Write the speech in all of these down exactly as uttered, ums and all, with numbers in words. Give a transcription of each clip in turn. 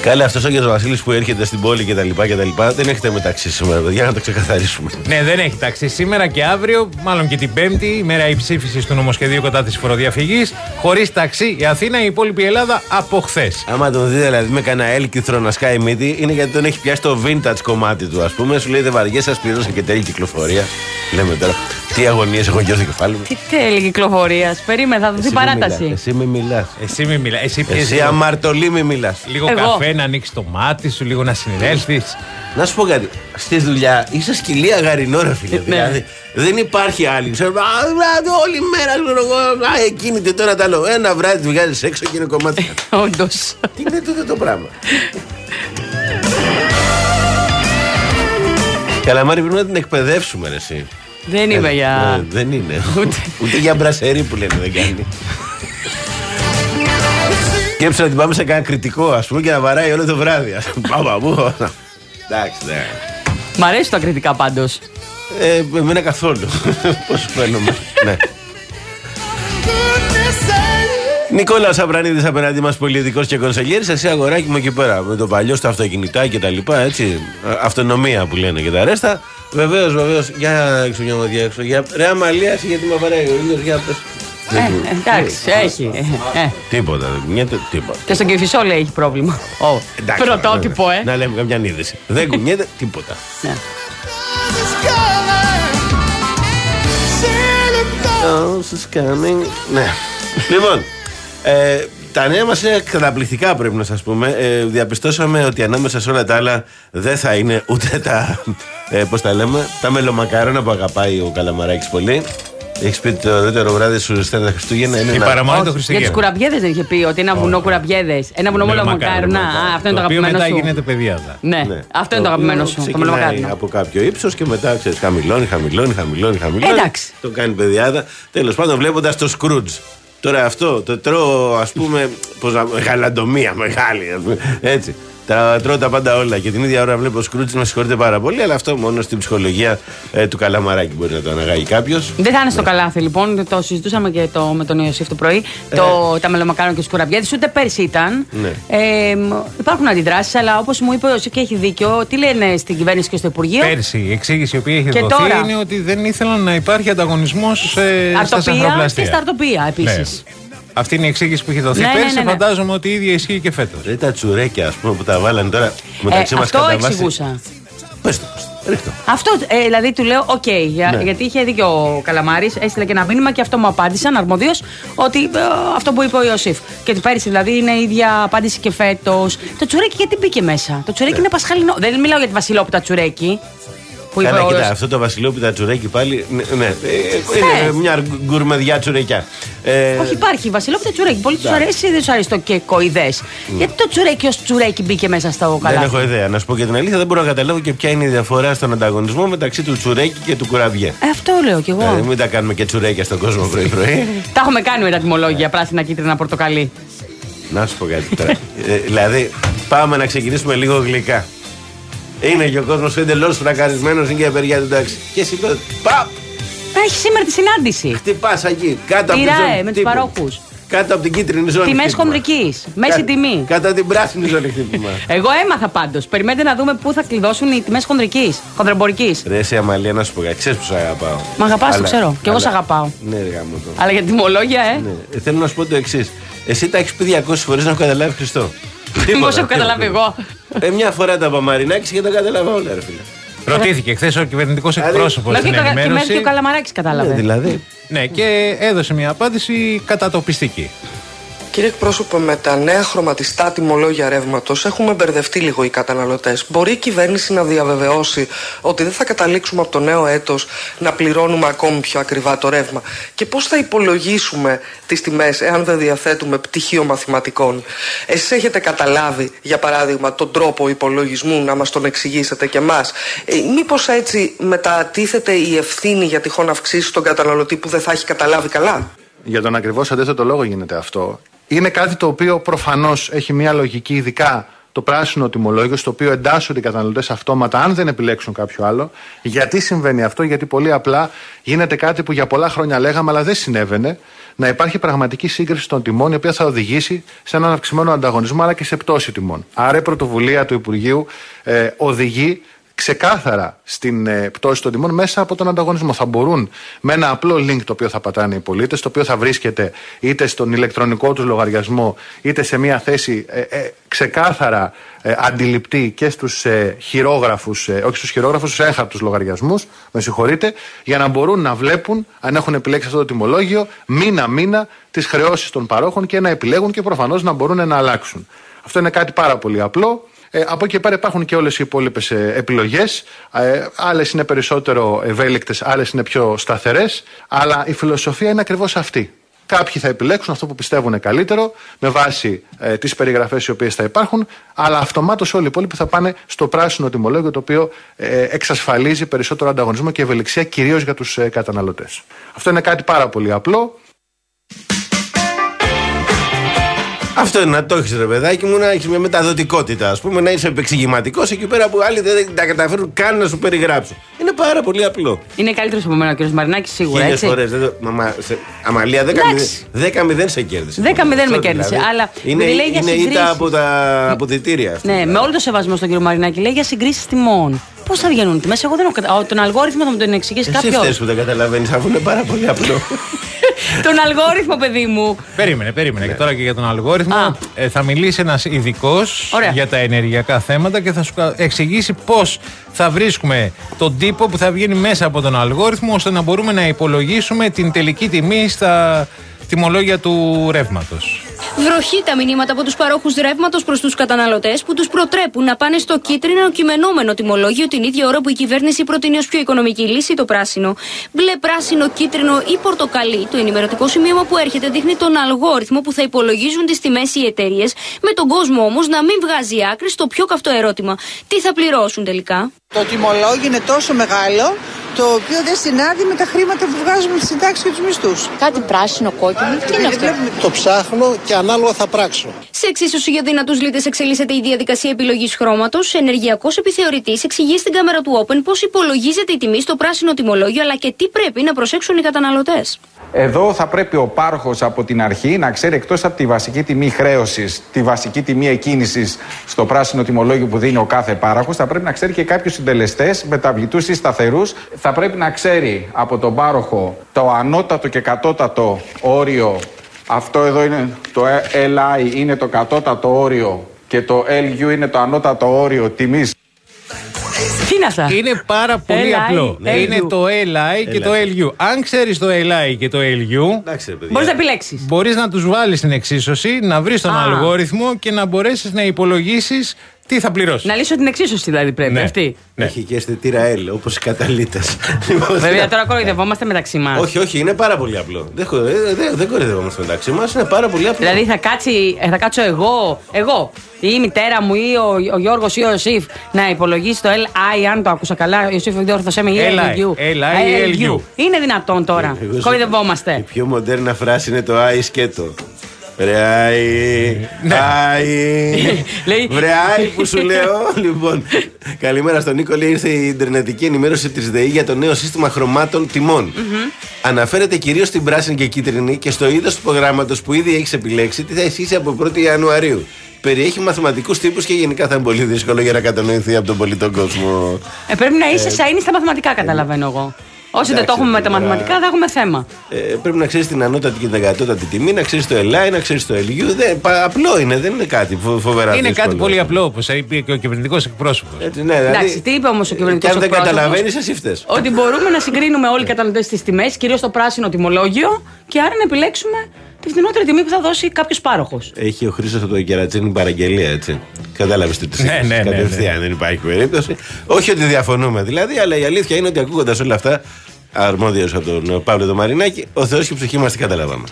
Καλά, αυτός ο Άγιος Βασίλης που έρχεται στην πόλη κτλ. Δεν έχετε μεταξύ σήμερα, παιδιά, να το ξεκαθαρίσουμε. Ναι, δεν έχει ταξί σήμερα και αύριο, μάλλον και την Πέμπτη, ημέρα υψήφισης του νομοσχεδίου κατά της φοροδιαφυγής. Χωρίς ταξί η Αθήνα, η υπόλοιπη Ελλάδα από χθες. Άμα τον δείτε δηλαδή με κανένα έλκυθρο να σκάει μύτη, είναι γιατί τον έχει πιάσει το vintage κομμάτι του, ας πούμε. Σου λέει δεν βαριέσαι, σας πλήρωσα και τέλη κυκλοφορία. Λέμε τώρα, τι αγωνίες έχω γιώσει το κεφάλι μου. Τι τέλη κυκλοφορίας. Περίμενα, θα δοθεί παράταση. Εσύ μη μιλάς. Εσύ μη μιλάς. Εσύ, Εσύ αμαρτωλή μη μιλάς. Λίγο Εγώ. καφέ να ανοίξει το μάτι σου, λίγο να συνελθείς. Να σου πω κάτι. Στη δουλειά είσαι σκυλή αγαρινό, ρε φίλε. Δηλαδή δεν υπάρχει άλλη. Ξέρω, όλη μέρα ξέρω εγώ. Εκείνη και τώρα τα λέω. Ένα βράδυ τη βγάζεις έξω και είναι κομμάτι. Όντως. Τι είναι τούτο το πράγμα. Καλαμάρι, πρέπει να την εκπαιδεύσουμε, ρε, εσύ. Δεν είμαι για. Ναι, δεν είναι. Ούτε, ούτε για μπρασέρι που λένε δεν κάνει. Σκέψου να την πάμε σε κανένα κριτικό, ας πούμε, και να βαράει όλο το βράδυ. Πάπα μου. Εντάξει, ναι. Μ' αρέσουν τα κριτικά πάντως. Ε, εμένα καθόλου. Πώς φαίνομαι. Ναι. Νικόλαος Απρανίδης απέναντι μας, πολιτικός και κονσελιέρης. Εσύ αγοράκι μου εκεί πέρα με το παλιό στο αυτοκινητά και τα λοιπά, έτσι. Αυτονομία που λένε και τα ρέστα. Βεβαίως, βεβαίως. Για έξω μια μαδιά έξω. Για ρε αμαλία, γιατί με βαράει ο ήλιος, για πες. Ε, εντάξει, έχει. Ε. Τίποτα, δεν κουνιέται, τίποτα. Και στον Κηφισό λέει έχει πρόβλημα. Oh, πρωτότυπο, ε. Να λέμε καμιά είδηση. Δεν κουνιέται, τίποτα. Ναι. Ναι. Λοιπόν, ε, τα νέα μας είναι καταπληκτικά, πρέπει να σας πούμε. Ε, διαπιστώσαμε ότι ανάμεσα σε όλα τα άλλα δεν θα είναι ούτε τα, ε, πώς τα λέμε, τα μελομακάρονα που αγαπάει ο Καλαμαράκης πολύ. Έχεις πει το δεύτερο βράδυ σου στέλνει τα Χριστούγεννα. Είναι η ένα... παραμονή των Για Χριστουγέννων. τους κουραμπιέδες δεν είχε πει ότι ένα βουνό κουραμπιέδες. Ένα βουνό μελομακάρονα. Αυτό είναι το αγαπημένο σου. Μετά γίνεται παιδιάδα. Ναι, αυτό είναι το αγαπημένο σου. Το μελομακάρονα. Από κάποιο ύψος και μετά ξέρεις, χαμηλώνει, χαμηλώνει, χαμηλώνει, χαμηλώνει. Εντάξει. Το κάνει παιδιάδα. Τέλος πάντων, βλέποντας το Σκρούτζ. Τώρα αυτό το τρώω, ας πούμε, πως, γαλαντομία μεγάλη, ας πούμε, έτσι. Τα τρώω τα πάντα όλα και την ίδια ώρα βλέπω Σκρούτζ, με συγχωρείτε πάρα πολύ, αλλά αυτό μόνο στην ψυχολογία ε, του Καλαμαράκη μπορεί να το αναγάγει κάποιος. Δεν θα είναι στο καλάθι, λοιπόν. Το συζητούσαμε και το, με τον Ιωσήφ το πρωί. Ε. Το, τα μελομακάρονα και του κουραμπιέδες, ούτε πέρσι ήταν. Ναι. Ε, υπάρχουν αντιδράσεις, αλλά όπως μου είπε ο Ιωσήφ και έχει δίκιο, τι λένε στην κυβέρνηση και στο Υπουργείο. Πέρσι η εξήγηση η οποία έχει και δοθεί τώρα είναι ότι δεν ήθελαν να υπάρχει ανταγωνισμός ε, στα σαφροπλαστεία. Και στα αρτοπία επίσης. Ναι. Αυτή είναι η εξήγηση που έχει δοθεί ναι, πέρσι. ναι, ναι, ναι. Φαντάζομαι ότι η ίδια ισχύει και φέτος. Ρε τα τσουρέκια, ας πούμε, που τα βάλανε τώρα μεταξύ ε, μας κατά αυτό βάση. εξηγούσα. Πες το, πες το. Αυτό, ε, δηλαδή του λέω, οκ, okay, για, ναι. γιατί είχε δίκιο ο Καλαμάρης, έστειλε και ένα μήνυμα και αυτό μου απάντησαν αρμοδίως ότι ε, αυτό που είπε ο Ιωσήφ. Και ότι πέρυσι δηλαδή είναι η ίδια απάντηση και φέτος. Το τσουρέκι γιατί μπήκε μέσα. Το τσουρέκι ναι. είναι πασχαλινό. Δεν μιλάω για τη Βασιλόπιτα τσουρέκι. Καλά, κοίτα, αυτό το βασιλόπιτα τσουρέκι πάλι. Ναι, ναι, είναι μια γκουρμεδιά τσουρεκιά. Ε, Όχι, υπάρχει βασιλόπιτα τσουρέκι. Πολύ του αρέσει ή δεν του αρέσει το κεκοειδές. Mm. Γιατί το τσουρέκι ως τσουρέκι μπήκε μέσα στο καλάθι. Δεν έχω ιδέα. Να σου πω και την αλήθεια, δεν μπορώ να καταλάβω και ποια είναι η διαφορά στον ανταγωνισμό μεταξύ του τσουρέκι και του κουραμπιέ. Ε, αυτό λέω κι εγώ. Ε, μην τα κάνουμε και τσουρέκια στον κόσμο πρωί-πρωί. Τα έχουμε κάνει με τα τιμολόγια, πράσινα, κίτρινα, πορτοκαλί. Να σου πω κάτι τώρα. ε, δηλαδή, πάμε να ξεκινήσουμε λίγο γλυκά. Είναι και ο κόσμος εντελώς φρακαρισμένος, είναι και παιδιά του εντάξει. Και εσύ λέω, παπ! Έχει σήμερα τη συνάντηση. Χτυπάς εκεί, κάτω από τη τη ζώνη. με τους παρόχους. Κάτω από την κίτρινη ζώνη. Τιμές χονδρικής. Μέση Κα... τιμή. Κάτω από την πράσινη ζώνη χτύπημα. Εγώ έμαθα πάντως. Περιμένετε να δούμε πού θα κλειδώσουν οι τιμές χονδρικής. Χονδρεμπορικής. Ρε, εσύ Αμαλία, να σου πω κάτι. Ξέρεις που σε αγαπάω. Μ' αγαπάς, αλλά... το ξέρω. Κι εγώ σε αγαπάω. Ναι, ρε γάμο το. Αλλά για τιμολόγια, ε. Ναι. Θέλω να σου πω το εξής. Εσύ τα έχεις πει διακόσιες φορές να έχω καταλάβει Χριστό. Πώς έχω καταλάβει εγώ. Ε, μια φορά τα Παμαρινάκης και τα κατάλαβα όλα, ρε φίλε. Ρωτήθηκε χθες ο κυβερνητικός εκπρόσωπος στην ενημέρωση. Και ο Καλαμαράκης κατάλαβε. Ναι, δηλαδή. Ναι, και έδωσε μια απάντηση κατατοπιστική. Κύριε εκπρόσωπε, με τα νέα χρωματιστά τιμολόγια ρεύματος έχουμε μπερδευτεί λίγο οι καταναλωτές. Μπορεί η κυβέρνηση να διαβεβαιώσει ότι δεν θα καταλήξουμε από το νέο έτος να πληρώνουμε ακόμη πιο ακριβά το ρεύμα? Και πώς θα υπολογίσουμε τις τιμές εάν δεν διαθέτουμε πτυχίο μαθηματικών? Εσείς έχετε καταλάβει, για παράδειγμα, τον τρόπο υπολογισμού, να μας τον εξηγήσετε και εμάς? Ε, μήπως έτσι μετατίθεται η ευθύνη για τυχόν αυξήσεις στον καταναλωτή που δεν θα έχει καταλάβει καλά? Για τον ακριβώς αντίθετο λόγο γίνεται αυτό. Είναι κάτι το οποίο προφανώς έχει μια λογική, ειδικά το πράσινο τιμολόγιο, στο οποίο εντάσσονται οι καταναλωτές αυτόματα αν δεν επιλέξουν κάποιο άλλο. Γιατί συμβαίνει αυτό? Γιατί πολύ απλά γίνεται κάτι που για πολλά χρόνια λέγαμε αλλά δεν συνέβαινε. να υπάρχει πραγματική σύγκριση των τιμών, η οποία θα οδηγήσει σε έναν αυξημένο ανταγωνισμό αλλά και σε πτώση τιμών. Άρα η πρωτοβουλία του Υπουργείου ε, οδηγεί ξεκάθαρα στην ε, πτώση των τιμών μέσα από τον ανταγωνισμό. Θα μπορούν με ένα απλό link το οποίο θα πατάνε οι πολίτες, το οποίο θα βρίσκεται είτε στον ηλεκτρονικό τους λογαριασμό, είτε σε μια θέση ε, ε, ξεκάθαρα ε, αντιληπτή και στους ε, χειρόγραφους, ε, όχι στους χειρόγραφους, στους έγχαρτους λογαριασμούς, με συγχωρείτε, για να μπορούν να βλέπουν, αν έχουν επιλέξει αυτό το τιμολόγιο, μήνα-μήνα τις χρεώσεις των παρόχων και να επιλέγουν και προφανώς να μπορούν να αλλάξουν. Αυτό είναι κάτι πάρα πολύ απλό. Ε, από εκεί πέρα υπάρχουν και όλες οι υπόλοιπες ε, επιλογές. Ε, άλλες είναι περισσότερο ευέλικτες, άλλες είναι πιο σταθερές. Αλλά η φιλοσοφία είναι ακριβώς αυτή. Κάποιοι θα επιλέξουν αυτό που πιστεύουν καλύτερο, με βάση ε, τις περιγραφές οι οποίες θα υπάρχουν, αλλά αυτομάτως όλοι οι υπόλοιποι θα πάνε στο πράσινο τιμολόγιο, το οποίο ε, εξασφαλίζει περισσότερο ανταγωνισμό και ευελιξία, κυρίως για τους ε, καταναλωτές. Αυτό είναι κάτι πάρα πολύ απλό. Αυτό είναι να το έχεις, ρε παιδάκι μου, να έχεις μια μεταδοτικότητα, ας πούμε, να είσαι επεξηγηματικός εκεί πέρα που άλλοι δεν τα καταφέρουν καν να σου περιγράψουν. Είναι πάρα πολύ απλό. Είναι καλύτερος από μένα ο κ. Μαρινάκης, σίγουρα. Χίλιες φορές. Αμαλία, δέκα μηδέν σε κέρδισε. δέκα μηδέν με κέρδισε. Δηλαδή. Αλλά είναι λέει για είναι ήττα από τα αποδυτήρια. Ναι, δηλαδή. Με όλο το σεβασμό στον κ. Μαρινάκη, λέει για συγκρίσεις τιμών. Πώς θα βγαίνουν τιμές, εγώ δεν έχω καταλάβει. Τον αλγόριθμο θα μου τον εξηγήσει κάποιος. Εσύ φταίς που δεν καταλαβαίνεις, αφού είναι πάρα πολύ απλό. Τον αλγόριθμο, παιδί μου. Περίμενε, περίμενε. Ναι. Και τώρα και για τον αλγόριθμο ε, θα μιλήσει ένας ειδικός για τα ενεργειακά θέματα και θα σου εξηγήσει πώς θα βρίσκουμε τον τύπο που θα βγαίνει μέσα από τον αλγόριθμο, ώστε να μπορούμε να υπολογίσουμε την τελική τιμή στα τιμολόγια του ρεύματος. Βροχή τα μηνύματα από τους παρόχους ρεύματος προς τους καταναλωτές που τους προτρέπουν να πάνε στο κίτρινο κειμενόμενο τιμολόγιο την ίδια ώρα που η κυβέρνηση προτείνει ως πιο οικονομική λύση το πράσινο. Μπλε, πράσινο, κίτρινο ή πορτοκαλί, το ενημερωτικό σημείωμα που έρχεται δείχνει τον αλγόριθμο που θα υπολογίζουν τις τιμές οι εταιρείες, με τον κόσμο όμως να μην βγάζει άκρη στο πιο καυτό ερώτημα: τι θα πληρώσουν τελικά. Το τιμολόγιο είναι τόσο μεγάλο, το οποίο δεν συνάδει με τα χρήματα που βγάζουμε στις συντάξεις και τους μισθούς. Κάτι πράσινο, κόκκινο, τι είναι αυτό. Το ψάχνω και ανάλογα θα πράξω. Σε εξίσωση για δυνατούς λίτες εξελίσσεται η διαδικασία επιλογής χρώματος. Ενεργειακός επιθεωρητής εξηγεί στην κάμερα του Open πώς υπολογίζεται η τιμή στο πράσινο τιμολόγιο, αλλά και τι πρέπει να προσέξουν οι καταναλωτές. Εδώ θα πρέπει ο πάροχος από την αρχή να ξέρει, εκτός από τη βασική τιμή χρέωσης, τη βασική τιμή εκκίνησης στο πράσινο τιμολόγιο που δίνει ο κάθε πάροχος, θα πρέπει να ξέρει και κάποιους συντελεστές μεταβλητούς ή σταθερούς. Θα πρέπει να ξέρει από τον πάροχο το ανώτατο και κατώτατο όριο. Αυτό εδώ είναι το ελ άι, είναι το κατώτατο όριο, και το ελ γιου είναι το ανώτατο όριο τιμής. Τι είναι αυτά? Είναι πάρα πολύ ελ άι, απλό. ελ γιου. Είναι το ελ άι και το ελ γιου. Αν ξέρεις το ελ άι και το ελ γιου, μπορείς να επιλέξεις. Μπορείς να τους βάλεις στην εξίσωση, να βρεις τον Α. αλγόριθμο και να μπορέσεις να υπολογίσεις τι θα πληρώσεις. Να λύσω την εξίσωση δηλαδή πρέπει, Ναι. αυτή. Ναι. Έχει και αισθητήρα L, όπως οι καταλύτες. Βέβαια τώρα κοροϊδευόμαστε μεταξύ μας. Όχι, όχι, είναι πάρα πολύ απλό. Δεν, χω- δεν, δεν, δεν κοροϊδευόμαστε μεταξύ μας, είναι πάρα πολύ απλό. Δηλαδή θα, κάτσει, θα κάτσω εγώ, εγώ ή η μητέρα μου ή ο, ο Γιώργος ή ο Ιωσήφ να υπολογίσει το ελ άι, αν το άκουσα καλά, ο Ιωσήφ διόρθωσέ με, ή ελ άι, ελ γιου. ελ άι ή ελ γιου. Είναι δυνατόν τώρα? Εγώ σου- Κοροϊδευόμαστε. Η πιο μοντέρνα φράση είναι το άι σκέτο. Βρε άι, άι, Λέει- βρε άι που σου λέω. Λοιπόν, καλημέρα στον Νίκο. Λέει, ήρθε η ιντερνετική ενημέρωση της ΔΕΗ για το νέο σύστημα χρωμάτων τιμών. Αναφέρεται κυρίως στην πράσινη και κίτρινη και στο είδος του προγράμματος που ήδη έχεις επιλέξει τι θα ισχύσει από πρώτη Ιανουαρίου. Περιέχει μαθηματικούς τύπους και γενικά θα είναι πολύ δύσκολο για να κατανοηθεί από τον πολιτικό κόσμο. Ε, πρέπει να είσαι σαΐνη στα μαθηματικά, καταλαβαίνω εγώ. Όσοι δεν το εντάξει, έχουμε με τα τώρα- μαθηματικά, θα έχουμε θέμα. Ε, πρέπει να ξέρεις την ανώτατη και την εκατότατη τιμή, να ξέρεις το ελ άι, να ξέρεις το ελ γιου. Δεν, πα- απλό είναι, δεν είναι κάτι φο- φοβερά Είναι δύσκολο. κάτι πολύ απλό, όπως είπε και ο κυβερνητικός εκπρόσωπος. Έτσι, ναι, δηλαδή, Εντάξει, τι είπε όμως ο και κυβερνητικός αν δεν εκπρόσωπος? καταλαβαίνεις, εσύ φταίς. Ότι μπορούμε να συγκρίνουμε όλοι οι καταναλωτές τις τιμές, κυρίως το πράσινο τιμολόγιο, και άρα να επιλέξουμε τη φθηνότερη τιμή που θα δώσει κάποιος πάροχος. Έχει ο Χρήστος από το Κερατσίνη παραγγελία, έτσι. Κατάλαβες τι της Ναι, είπες. ναι, ναι, Κατευθείαν, δεν υπάρχει περίπτωση. Όχι ότι διαφωνούμε δηλαδή, αλλά η αλήθεια είναι ότι ακούγοντας όλα αυτά, αρμόδιος από τον Παύλο τον Μαρινάκη, ο Θεός και η ψυχή μας τι καταλάβαμε.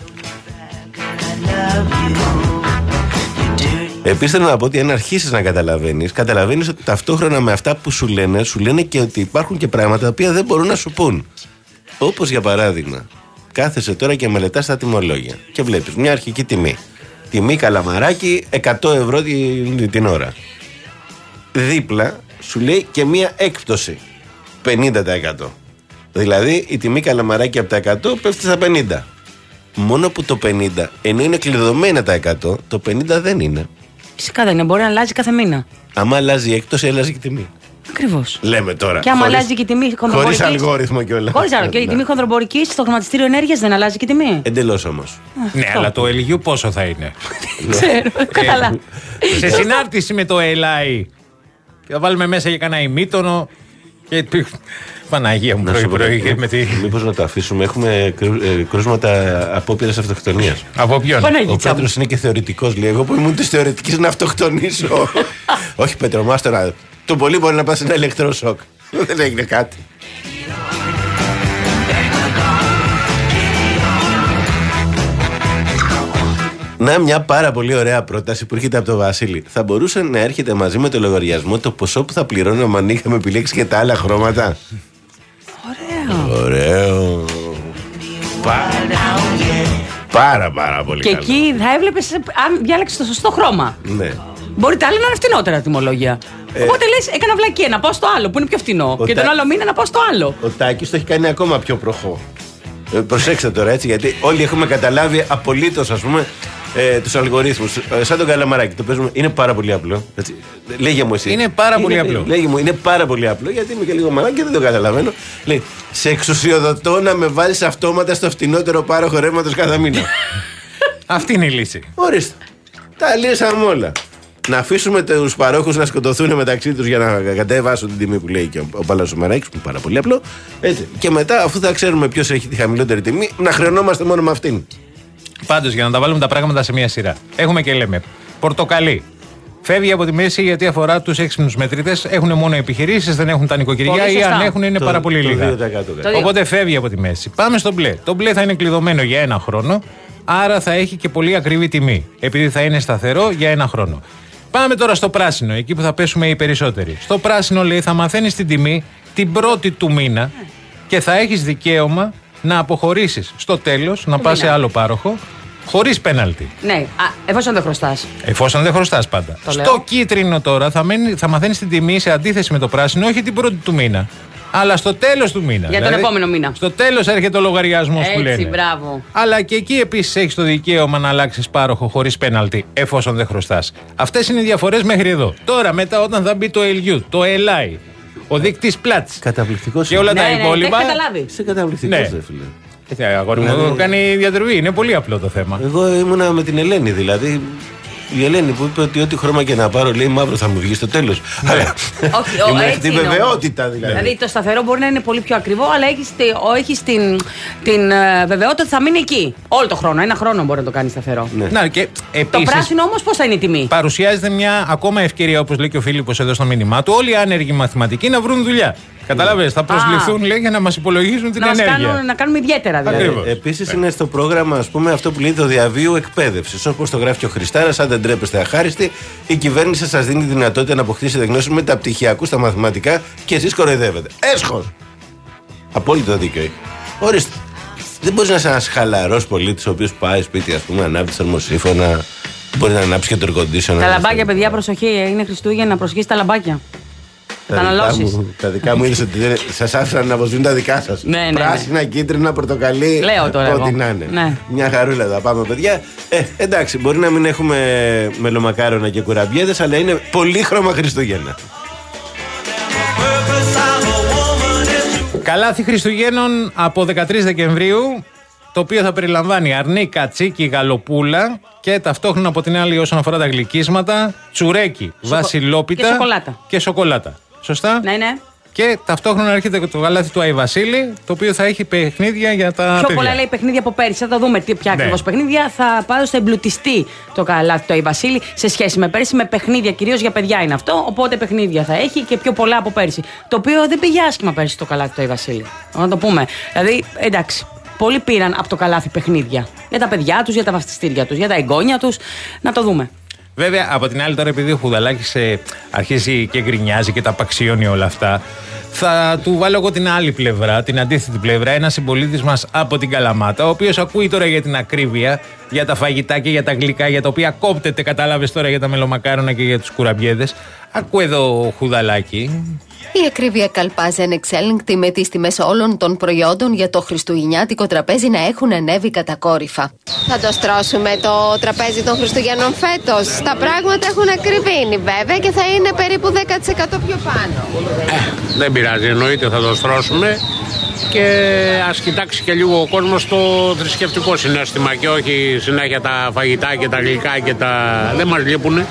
Επίσης θέλω να πω ότι αν αρχίσεις να καταλαβαίνεις, καταλαβαίνεις ότι ταυτόχρονα με αυτά που σου λένε, σου λένε και ότι υπάρχουν και πράγματα τα οποία δεν μπορούν να σου πούν. Όπως για παράδειγμα, κάθεσαι τώρα και μελετάς τα τιμολόγια και βλέπεις μια αρχική τιμή. Τιμή καλαμαράκι εκατό ευρώ την, την ώρα. Δίπλα σου λέει και μια έκπτωση πενήντα τοις εκατό. Δηλαδή η τιμή καλαμαράκι από τα εκατό πέφτει στα πενήντα. μόνο που το πενήντα, ενώ είναι κλειδωμένα τα εκατό, το πενήντα δεν είναι. Φυσικά δεν είναι, μπορεί να αλλάζει κάθε μήνα. Άμα αλλάζει η έκπτωση, αλλάζει και η τιμή. Ακριβώς. Λέμε τώρα. Και άμα αλλάζει και η τιμή χονδρομορικής. Χωρίς αλγόριθμο και όλα. Χωρίς άλλο. Και η τιμή χονδρομορικής στο χρηματιστήριο ενέργειας δεν αλλάζει και η τιμή. Εντελώς όμως. Ναι, αλλά το ελιού πόσο θα είναι? Ξέρω. Καλά. Σε συνάρτηση με το ΕΛΑΗ. Και θα βάλουμε μέσα για κανένα ημίτονο. Και Παναγία μου, πρωί-πρωί. Τη... Μήπως να το αφήσουμε, έχουμε κρούσματα απόπειρας αυτοκτονίας. Από ποιον? Ο Πέτρος είναι και θεωρητικός, λέει. Εγώ που ήμουν της θεωρητικής να αυτοκτονήσω. Όχι, Πέτρο, μας τώρα. Το πολύ μπορεί να πας ένα ηλεκτροσόκ. Δεν έγινε κάτι. Να, μια πάρα πολύ ωραία πρόταση που έρχεται από τον Βασίλη. Θα μπορούσε να έρχεται μαζί με το λογαριασμό το ποσό που θα πληρώναμε αν είχαμε επιλέξει και τα άλλα χρώματα. Ωραίο. Ωραίο. Πάρα, πάρα, πάρα πολύ και καλό. Και εκεί θα έβλεπες αν διάλεξες το σωστό χρώμα. Ναι. Μπορεί τα άλλα να είναι φτηνότερα τιμολόγια. Ε, Οπότε λες, έκανα βλακία να πάω στο άλλο που είναι πιο φτηνό. Και τα... τον άλλο μήνα να πάω στο άλλο. Ο Τάκης το έχει κάνει ακόμα πιο προχώ. Ε, προσέξτε τώρα έτσι, γιατί όλοι έχουμε καταλάβει απολύτως, ας πούμε, ε, τους αλγορίθμους. Ε, σαν τον καλαμαράκι το παίζουμε. Είναι πάρα πολύ απλό. Έτσι. Λέγε μου εσύ. Είναι πάρα είναι, πολύ απλό. Λέγε μου, είναι πάρα πολύ απλό, γιατί είμαι και λίγο μαλάκι και δεν το καταλαβαίνω. Λέει, σε εξουσιοδοτώ να με βάλεις αυτόματα στο φτηνότερο πάροχο ρεύματος κάθε μήνα. Αυτή είναι η λύση. Ορίστε. Τα λύσαμε όλα. Να αφήσουμε τους παρόχους να σκοτωθούν μεταξύ τους για να κατέβασουν την τιμή που λέει και ο, ο Παλασομαράκης, που είναι πάρα πολύ απλό. Έτσι. Και μετά, αφού θα ξέρουμε ποιος έχει τη χαμηλότερη τιμή, να χρεωνόμαστε μόνο με αυτήν. Πάντως, για να τα βάλουμε τα πράγματα σε μία σειρά. Έχουμε και λέμε πορτοκαλί. Φεύγει από τη μέση γιατί αφορά τους έξυπνους μετρητές. Έχουν μόνο επιχειρήσεις, δεν έχουν τα νοικοκυριά ή αν έχουν είναι το, πάρα πολύ λίγα. Οπότε φεύγει από τη μέση. Πάμε στο μπλε. Το μπλε θα είναι κλειδωμένο για ένα χρόνο. Άρα θα έχει και πολύ ακριβή τιμή. Επειδή θα είναι σταθερό για ένα χρόνο. Πάμε τώρα στο πράσινο, εκεί που θα πέσουμε οι περισσότεροι. Στο πράσινο, λέει, θα μαθαίνεις την τιμή την πρώτη του μήνα και θα έχεις δικαίωμα να αποχωρήσεις στο τέλος, να πας σε άλλο πάροχο, χωρίς πέναλτι. Ναι, α, εφόσον δεν χρωστάς. Εφόσον δεν χρωστάς πάντα. Το στο λέω. Κίτρινο τώρα θα, μένει, θα μαθαίνεις την τιμή σε αντίθεση με το πράσινο, όχι την πρώτη του μήνα. Αλλά στο τέλος του μήνα. Για τον δηλαδή, επόμενο μήνα. Στο τέλος έρχεται ο λογαριασμός που λένε. Έτσι, μπράβο. Αλλά και εκεί επίσης έχεις το δικαίωμα να αλλάξεις πάροχο χωρίς πέναλτι, εφόσον δεν χρωστάς. Αυτές είναι οι διαφορές μέχρι εδώ. Τώρα, μετά, όταν θα μπει το ελ γιου, το ΕΛΑΗ, ο δείκτης Πλάτς καταπληκτικός και όλα ναι, τα ναι, υπόλοιπα. Ναι, καταλάβει. Είσαι καταπληκτικός, ναι. δε φίλε. Ε, αγόρι μου, ναι, κάνει διατριβή. Είναι πολύ απλό το θέμα. Εγώ ήμουνα με την Ελένη, δηλαδή. Η Ελένη που είπε ότι ό,τι χρώμα και να πάρω, λέει, μαύρο θα μου βγει στο τέλος. Αλλά όχι, την βεβαιότητα δηλαδή. Δηλαδή το σταθερό μπορεί να είναι πολύ πιο ακριβό, αλλά έχεις την, την βεβαιότητα ότι θα μείνει εκεί. Όλο το χρόνο. Ένα χρόνο μπορεί να το κάνει σταθερό. Ναι. Να, και επίσης, το πράσινο όμως πώς θα είναι η τιμή? Παρουσιάζεται μια ακόμα ευκαιρία, όπως λέει και ο Φίλιππος εδώ στο μήνυμά του, όλοι οι άνεργοι μαθηματικοί να βρουν δουλειά. Καταλάβες, θα προσληφθούν, λέει, για να μας υπολογίζουν την να ενέργεια. Κάνουν, να κάνουμε ιδιαίτερα δηλαδή. Ε, Επίσης είναι στο πρόγραμμα, ας πούμε, αυτό που λέει το διαβίου εκπαίδευση. Όπως το γράφει ο Χριστάρας, αν δεν τρέπεστε αχάριστοι, η κυβέρνηση σας δίνει τη δυνατότητα να αποκτήσετε γνώση μεταπτυχιακού στα μαθηματικά και εσείς κοροϊδεύετε. Έσχος! Απόλυτο δίκιο έχει. Ορίστε. Δεν μπορεί να είσαι ένα χαλαρό πολίτη, ο οποίο πάει σπίτι, ας πούμε, ανάπτυξη θερμοσύφωνα, μπορεί να ανάψει και το air conditioner. Τα λαμπάκια, παιδιά, προσοχή. Είναι Χριστούγεννα, να προσοχή στα λαμπάκια. Τα δικά μου είδες ότι σας άφησαν να αποσβήνουν τα δικά σας. Ναι, ναι, πράσινα, ναι. κίτρινα, πορτοκαλί. Λέω τώρα. Ό,τι να είναι. Ναι. Μια χαρούλα θα πάμε, παιδιά. Ε, εντάξει, μπορεί να μην έχουμε μελομακάρονα και κουραμπιέδες, αλλά είναι πολύχρωμα Χριστούγεννα. Καλάθι Χριστουγέννων από δεκατρείς Δεκεμβρίου, το οποίο θα περιλαμβάνει αρνί, κατσίκι, γαλοπούλα και ταυτόχρονα από την άλλη, όσον αφορά τα γλυκίσματα, τσουρέκι, Σοκο... βασιλόπιτα και σοκολάτα. και σοκολάτα. Σωστά. Ναι, ναι. Και ταυτόχρονα έρχεται το γαλάθι του Άι Βασίλη, το οποίο θα έχει παιχνίδια για τα. Πιο παιδιά. πολλά λέει παιχνίδια από πέρυσι. Θα το δούμε τι, ποια ναι. ακριβώς παιχνίδια. Θα πάντως θα εμπλουτιστεί το γαλάθι του Άι Βασίλη σε σχέση με πέρυσι, με παιχνίδια κυρίως για παιδιά είναι αυτό. Οπότε παιχνίδια θα έχει και πιο πολλά από πέρυσι. Το οποίο δεν πήγε άσχημα πέρυσι το γαλάθι του Άι Βασίλη. Να το πούμε. Δηλαδή, εντάξει. Πολλοί πήραν από το καλάθι παιχνίδια. Για τα παιδιά τους, για τα βαφτιστήρια τους, για τα εγγόνια τους. Να το δούμε. Βέβαια, από την άλλη, τώρα επειδή ο Χουδαλάκης ε, αρχίζει και γκρινιάζει και τα απαξιώνει όλα αυτά, θα του βάλω εγώ την άλλη πλευρά, την αντίθετη πλευρά. Ένα συμπολίτης μας από την Καλαμάτα, ο οποίος ακούει τώρα για την ακρίβεια, για τα φαγητά και για τα γλυκά, για τα οποία κόπτεται, κατάλαβες τώρα, για τα μελομακάρονα και για τους κουραμπιέδες. Ακούει εδώ ο Χουδαλάκη Η ακρίβεια καλπάζει ανεξέλεγκτη με τις τιμές όλων των προϊόντων για το χριστουγεννιάτικο τραπέζι να έχουν ανέβει κατακόρυφα. Θα το στρώσουμε το τραπέζι των Χριστουγέννων φέτος. Τα πράγματα έχουν ακριβήνει βέβαια και θα είναι περίπου δέκα τοις εκατό πιο πάνω. Ε, δεν πειράζει, εννοείται θα το στρώσουμε. Και ας κοιτάξει και λίγο ο κόσμος το θρησκευτικό συναίσθημα και όχι συνέχεια τα φαγητά και τα γλυκά και τα... δεν μας λείπουνε.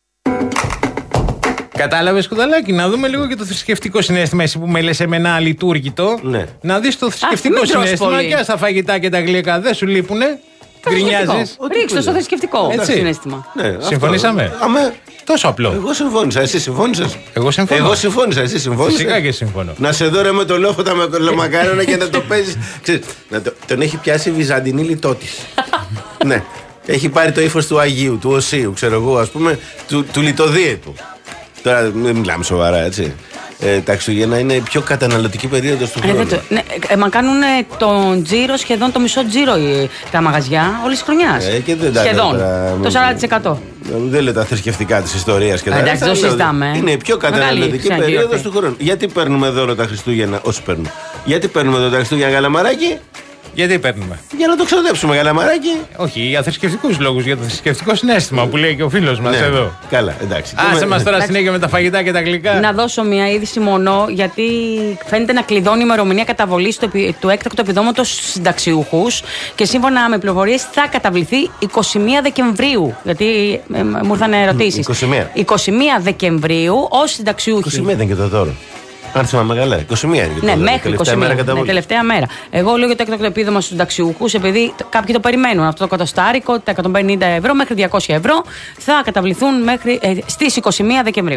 Κατάλαβες, Κουδαλάκη, να δούμε λίγο και το θρησκευτικό συναίσθημα. Εσύ που με λες εμένα αλιτούργητο, ναι. Να δεις το θρησκευτικό Α, συναίσθημα και στα φαγητά και τα γλυκά. Δεν σου λείπουνε. Γκρινιάζεις. Ρίξτε στο θρησκευτικό συναίσθημα. Ναι, συμφωνήσαμε. Αμέ. Τόσο απλό. Εγώ συμφώνησα, εσύ συμφώνησες. Εγώ συμφωνώ. Εγώ συμφώνησα, εσύ συμφώνησες. Φυσικά και συμφωνώ. Να σε δω ρε με το λόφο τα μακάρονα και να το παίζεις. Τον έχει πιάσει η Βυζαντινή λιτότης. Ναι. Έχει πάρει το ύφος του Αγίου, του Οσίου, ξέρω εγώ, ας πούμε, του, του λιτοδίαιτου. Τώρα δεν μιλάμε σοβαρά, έτσι. Ε, τα Χριστούγεννα είναι η πιο καταναλωτική περίοδος του χρόνου. Ε, ναι, ε, μα κάνουν τον τζίρο, σχεδόν το μισό τζίρο ε, τα μαγαζιά όλης της χρονιάς. Ε, και δεν σχεδόν. Τα, το σαράντα τοις εκατό. Δεν λέω τα θρησκευτικά της ιστορίας και τα εντάξει, δεν συζητάμε. Είναι η πιο καταναλωτική περίοδος του χρόνου. Γιατί παίρνουμε δώρο τα Χριστούγεννα, όσοι παίρνουν. Γιατί παίρνουμε δώρο τα Χριστούγεννα γαλαμαράκι. Γιατί παίρνουμε. Για να το ξοδέψουμε, γαλαμαράκι. Όχι, για θρησκευτικούς λόγους, για το θρησκευτικό συναίσθημα που λέει και ο φίλος μας, ναι, εδώ. Καλά, εντάξει. Άσε μας τώρα συνέχεια με τα φαγητά και τα γλυκά. Να δώσω μια είδηση μόνο, γιατί φαίνεται να κλειδώνει η ημερομηνία καταβολής του, του έκτακτου επιδόματος στους συνταξιούχους και σύμφωνα με πληροφορίες θα καταβληθεί εικοστή πρώτη Δεκεμβρίου. Γιατί ε, μου ήρθαν ερωτήσεις. είκοσι μία. εικοστή πρώτη Δεκεμβρίου ως συνταξιούχοι. είκοσι μία ήταν και το δώρο. Αν θυμάμαι καλά, είκοσι μία είναι. Ναι, μέχρι είκοσι μία. Ναι, τελευταία μέρα. Εγώ λέω για το έκτακτο επίδομα στους συνταξιούχους, επειδή κάποιοι το περιμένουν. Αυτό το κατοστάρικο, τα εκατόν πενήντα ευρώ μέχρι διακόσια ευρώ, θα καταβληθούν μέχρι, ε, στις εικοστή πρώτη Δεκεμβρίου.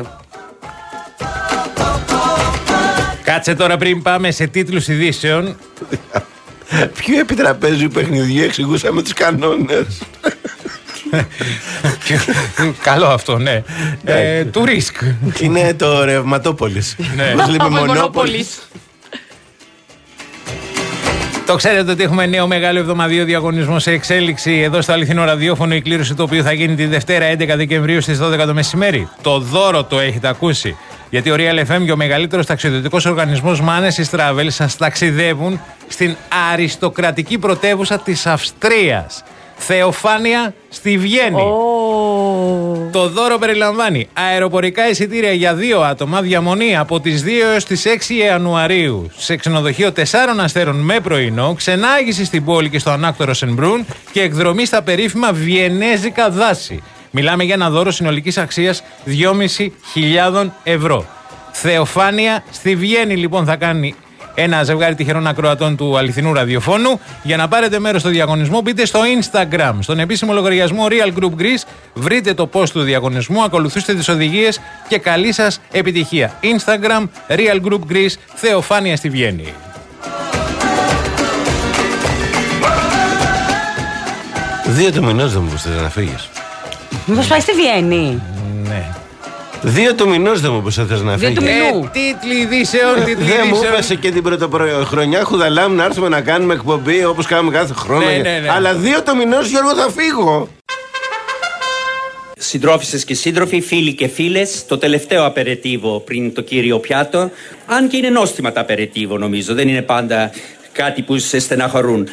Κάτσε τώρα πριν πάμε σε τίτλους ειδήσεων. Ποιο επιτραπέζιο παιχνιδιού εξηγούσαμε τους κανόνες. Καλό αυτό, ναι. ε, του ρίσκ. Είναι το Ρευματόπολης. Μας λείπει Μονόπολης. Το ξέρετε ότι έχουμε νέο μεγάλο εβδομαδιαίο διαγωνισμό σε εξέλιξη εδώ στο αληθινό ραδιόφωνο, η κλήρωση το οποίο θα γίνει τη Δευτέρα έντεκα Δεκεμβρίου στις δώδεκα το μεσημέρι. Το δώρο το έχετε ακούσει. Γιατί ο Real εφ εμ και ο μεγαλύτερος ταξιδιωτικός οργανισμός Manesis Travel σας ταξιδεύουν στην αριστοκρατική πρωτεύουσα της Αυστρίας. Θεοφάνεια στη Βιέννη. Oh. Το δώρο περιλαμβάνει αεροπορικά εισιτήρια για δύο άτομα, διαμονή από τις δύο έως τις έξι Ιανουαρίου σε ξενοδοχείο τεσσάρων αστέρων με πρωινό, ξενάγηση στην πόλη και στο ανάκτορο Σενμπρούν και εκδρομή στα περίφημα βιενέζικα δάση. Μιλάμε για ένα δώρο συνολικής αξίας δυόμισι χιλιάδες ευρώ. Θεοφάνεια στη Βιέννη λοιπόν θα κάνει ένα ζευγάρι τυχερών ακροατών του αληθινού ραδιοφώνου. Για να πάρετε μέρος στο διαγωνισμό, μπείτε στο Instagram, στον επίσημο λογαριασμό Real Group Greece, βρείτε το post του διαγωνισμού, ακολουθήστε τις οδηγίες και καλή σας επιτυχία. Instagram, Real Group Greece, Θεοφάνεια στη Βιέννη. Δύο του μηνός δεν μου πες να φύγεις. Μήπως πάει στη Βιέννη. Ναι. Δύο του μηνός δεν μου πες θες να φύγεις. Ε, τίτλοι ειδήσεων, τίτλοι ειδήσεων. Δεν μου έπεσε και την πρωτοχρονιά Χουδαλάμ να έρθουμε να κάνουμε εκπομπή όπως κάνουμε κάθε χρόνο. Ναι, ναι, ναι. Αλλά δύο του μηνός, Γιώργο, θα φύγω. Συντρόφισσες και σύντροφοι, φίλοι και φίλες, το τελευταίο απερετίβο πριν το κύριο πιάτο. Αν και είναι νόστιμα τα απερετίβο, νομίζω, δεν είναι πάντα κάτι που σε στεναχωρούν.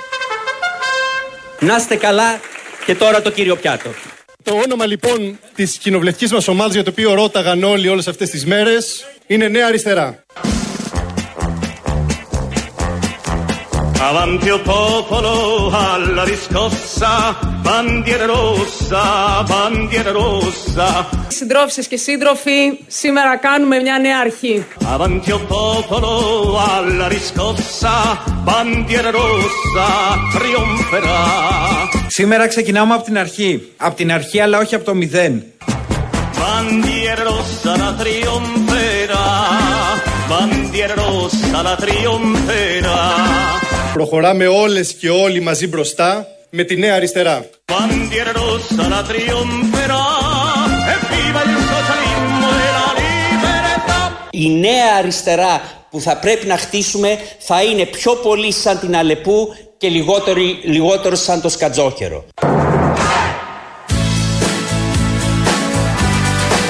Να είστε καλά και τώρα το κύριο πιάτο. Το όνομα λοιπόν της κοινοβουλευτικής μας ομάδας, για το οποίο ρώταγαν όλοι όλες αυτές τις μέρες, είναι Νέα Αριστερά. Avanti o popolo alla riscossa, bandiera rossa, bandiera rossa. Συντρόφισσες και σύντροφοι, σήμερα κάνουμε μια νέα αρχή. Avanti o popolo alla riscossa, bandiera rossa, trionferà. Σήμερα ξεκινάμε από την αρχή. Από την αρχή, αλλά όχι από το μηδέν. Bandiera rossa la trionferà, bandiera rossa la trionferà. Προχωράμε όλες και όλοι μαζί μπροστά με τη Νέα Αριστερά. Bandiera rossa la trionferà, e viva il socialismo e la libertà. Η Νέα Αριστερά που θα πρέπει να χτίσουμε θα είναι πιο πολύ σαν την Αλεπού και λιγότερο, λιγότερο σαν το Σκατζόκερο.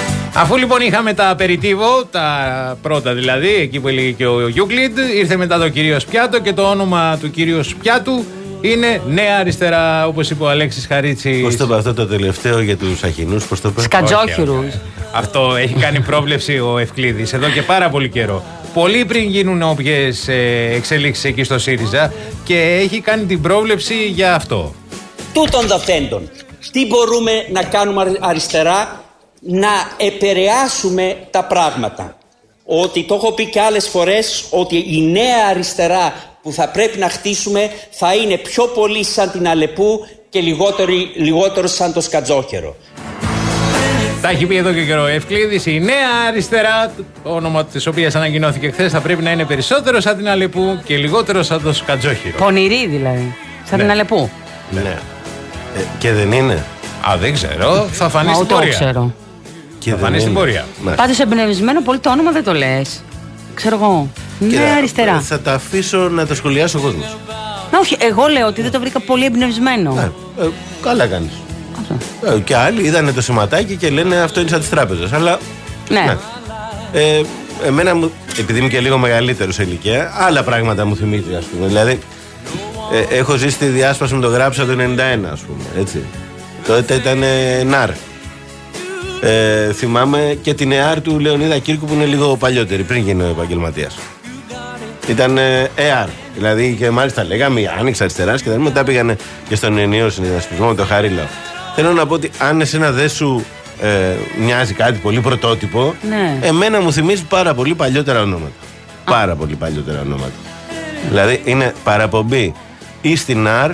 Αφού λοιπόν είχαμε τα απεριτίβο, τα πρώτα δηλαδή, εκεί που έλεγε και ο Γιούκλιντ, ήρθε μετά το κύριο Πιάτο και το όνομα του κύριου Πιάτου είναι Νέα Αριστερά, όπως είπε ο Αλέξης Χαρίτσης. Πώς το είπε αυτό το τελευταίο για τους Αχινούς, πώς το είπε? Σκατζόχυρους. Αυτό έχει κάνει πρόβλεψη ο Ευκλήδης εδώ και πάρα πολύ καιρό. Πολύ πριν γίνουν όποιες εξελίξεις εκεί στο ΣΥΡΙΖΑ και έχει κάνει την πρόβλεψη για αυτό. Τούτων δοθέντων, τι μπορούμε να κάνουμε αριστερά να επηρεάσουμε τα πράγματα. Ότι το έχω πει και άλλες φορές ότι η νέα αριστερά που θα πρέπει να χτίσουμε θα είναι πιο πολύ σαν την Αλεπού και λιγότερο, λιγότερο σαν το Σκατζόχερο. Τα έχει πει εδώ και καιρό ο Ευκλήδης. Η Νέα Αριστερά, το όνομα της οποίας ανακοινώθηκε χθες, θα πρέπει να είναι περισσότερο σαν την Αλεπού και λιγότερο σαν το Σκατζόχερο. Πονηρή δηλαδή. Σαν ναι. την Αλεπού. Ναι. Ε, και δεν είναι. Α, δεν ξέρω. Θα φανεί στην πορεία. Ξέρω. Και θα φανεί στην πορεία. Ναι. Πάντως εμπνευσμένο πολύ το όνομα δεν το λες. Ξέρω εγώ. Νέα Αριστερά. Θα τα αφήσω να το σχολιάσει ο κόσμος. Να, όχι, εγώ λέω ότι δεν το βρήκα πολύ εμπνευσμένο. Ε, ε, καλά κάνεις. Ε, και άλλοι είδανε το σηματάκι και λένε αυτό είναι σαν τις τράπεζες. Αλλά. Ναι. ναι. Ε, εμένα μου, επειδή είμαι και λίγο μεγαλύτερο σε ηλικία, άλλα πράγματα μου θυμίζει, ας πούμε. Δηλαδή, ε, έχω ζήσει τη διάσπαση με το Γράψα το ενενήντα ένα, ας πούμε. Έτσι. Τότε ήταν ε, ΝΑΡ. Ε, θυμάμαι και την ΕΑΡ του Λεωνίδα Κύρκου που είναι λίγο παλιότερη, πριν γίνει ο επαγγελματίας. Ήταν ε, ΕΑΡ. Δηλαδή και μάλιστα λέγαμε η Άνοιξη Αριστερά και μετά πήγανε και στον ενιαίο συνδυασμό με το Χαρίλαο. Θέλω να πω ότι αν εσένα δεν σου ε, μοιάζει κάτι πολύ πρωτότυπο, ναι. εμένα μου θυμίζει πάρα πολύ παλιότερα ονόματα. Α. Πάρα πολύ παλιότερα ονόματα. Δηλαδή είναι παραπομπή ή στην ΑΡ,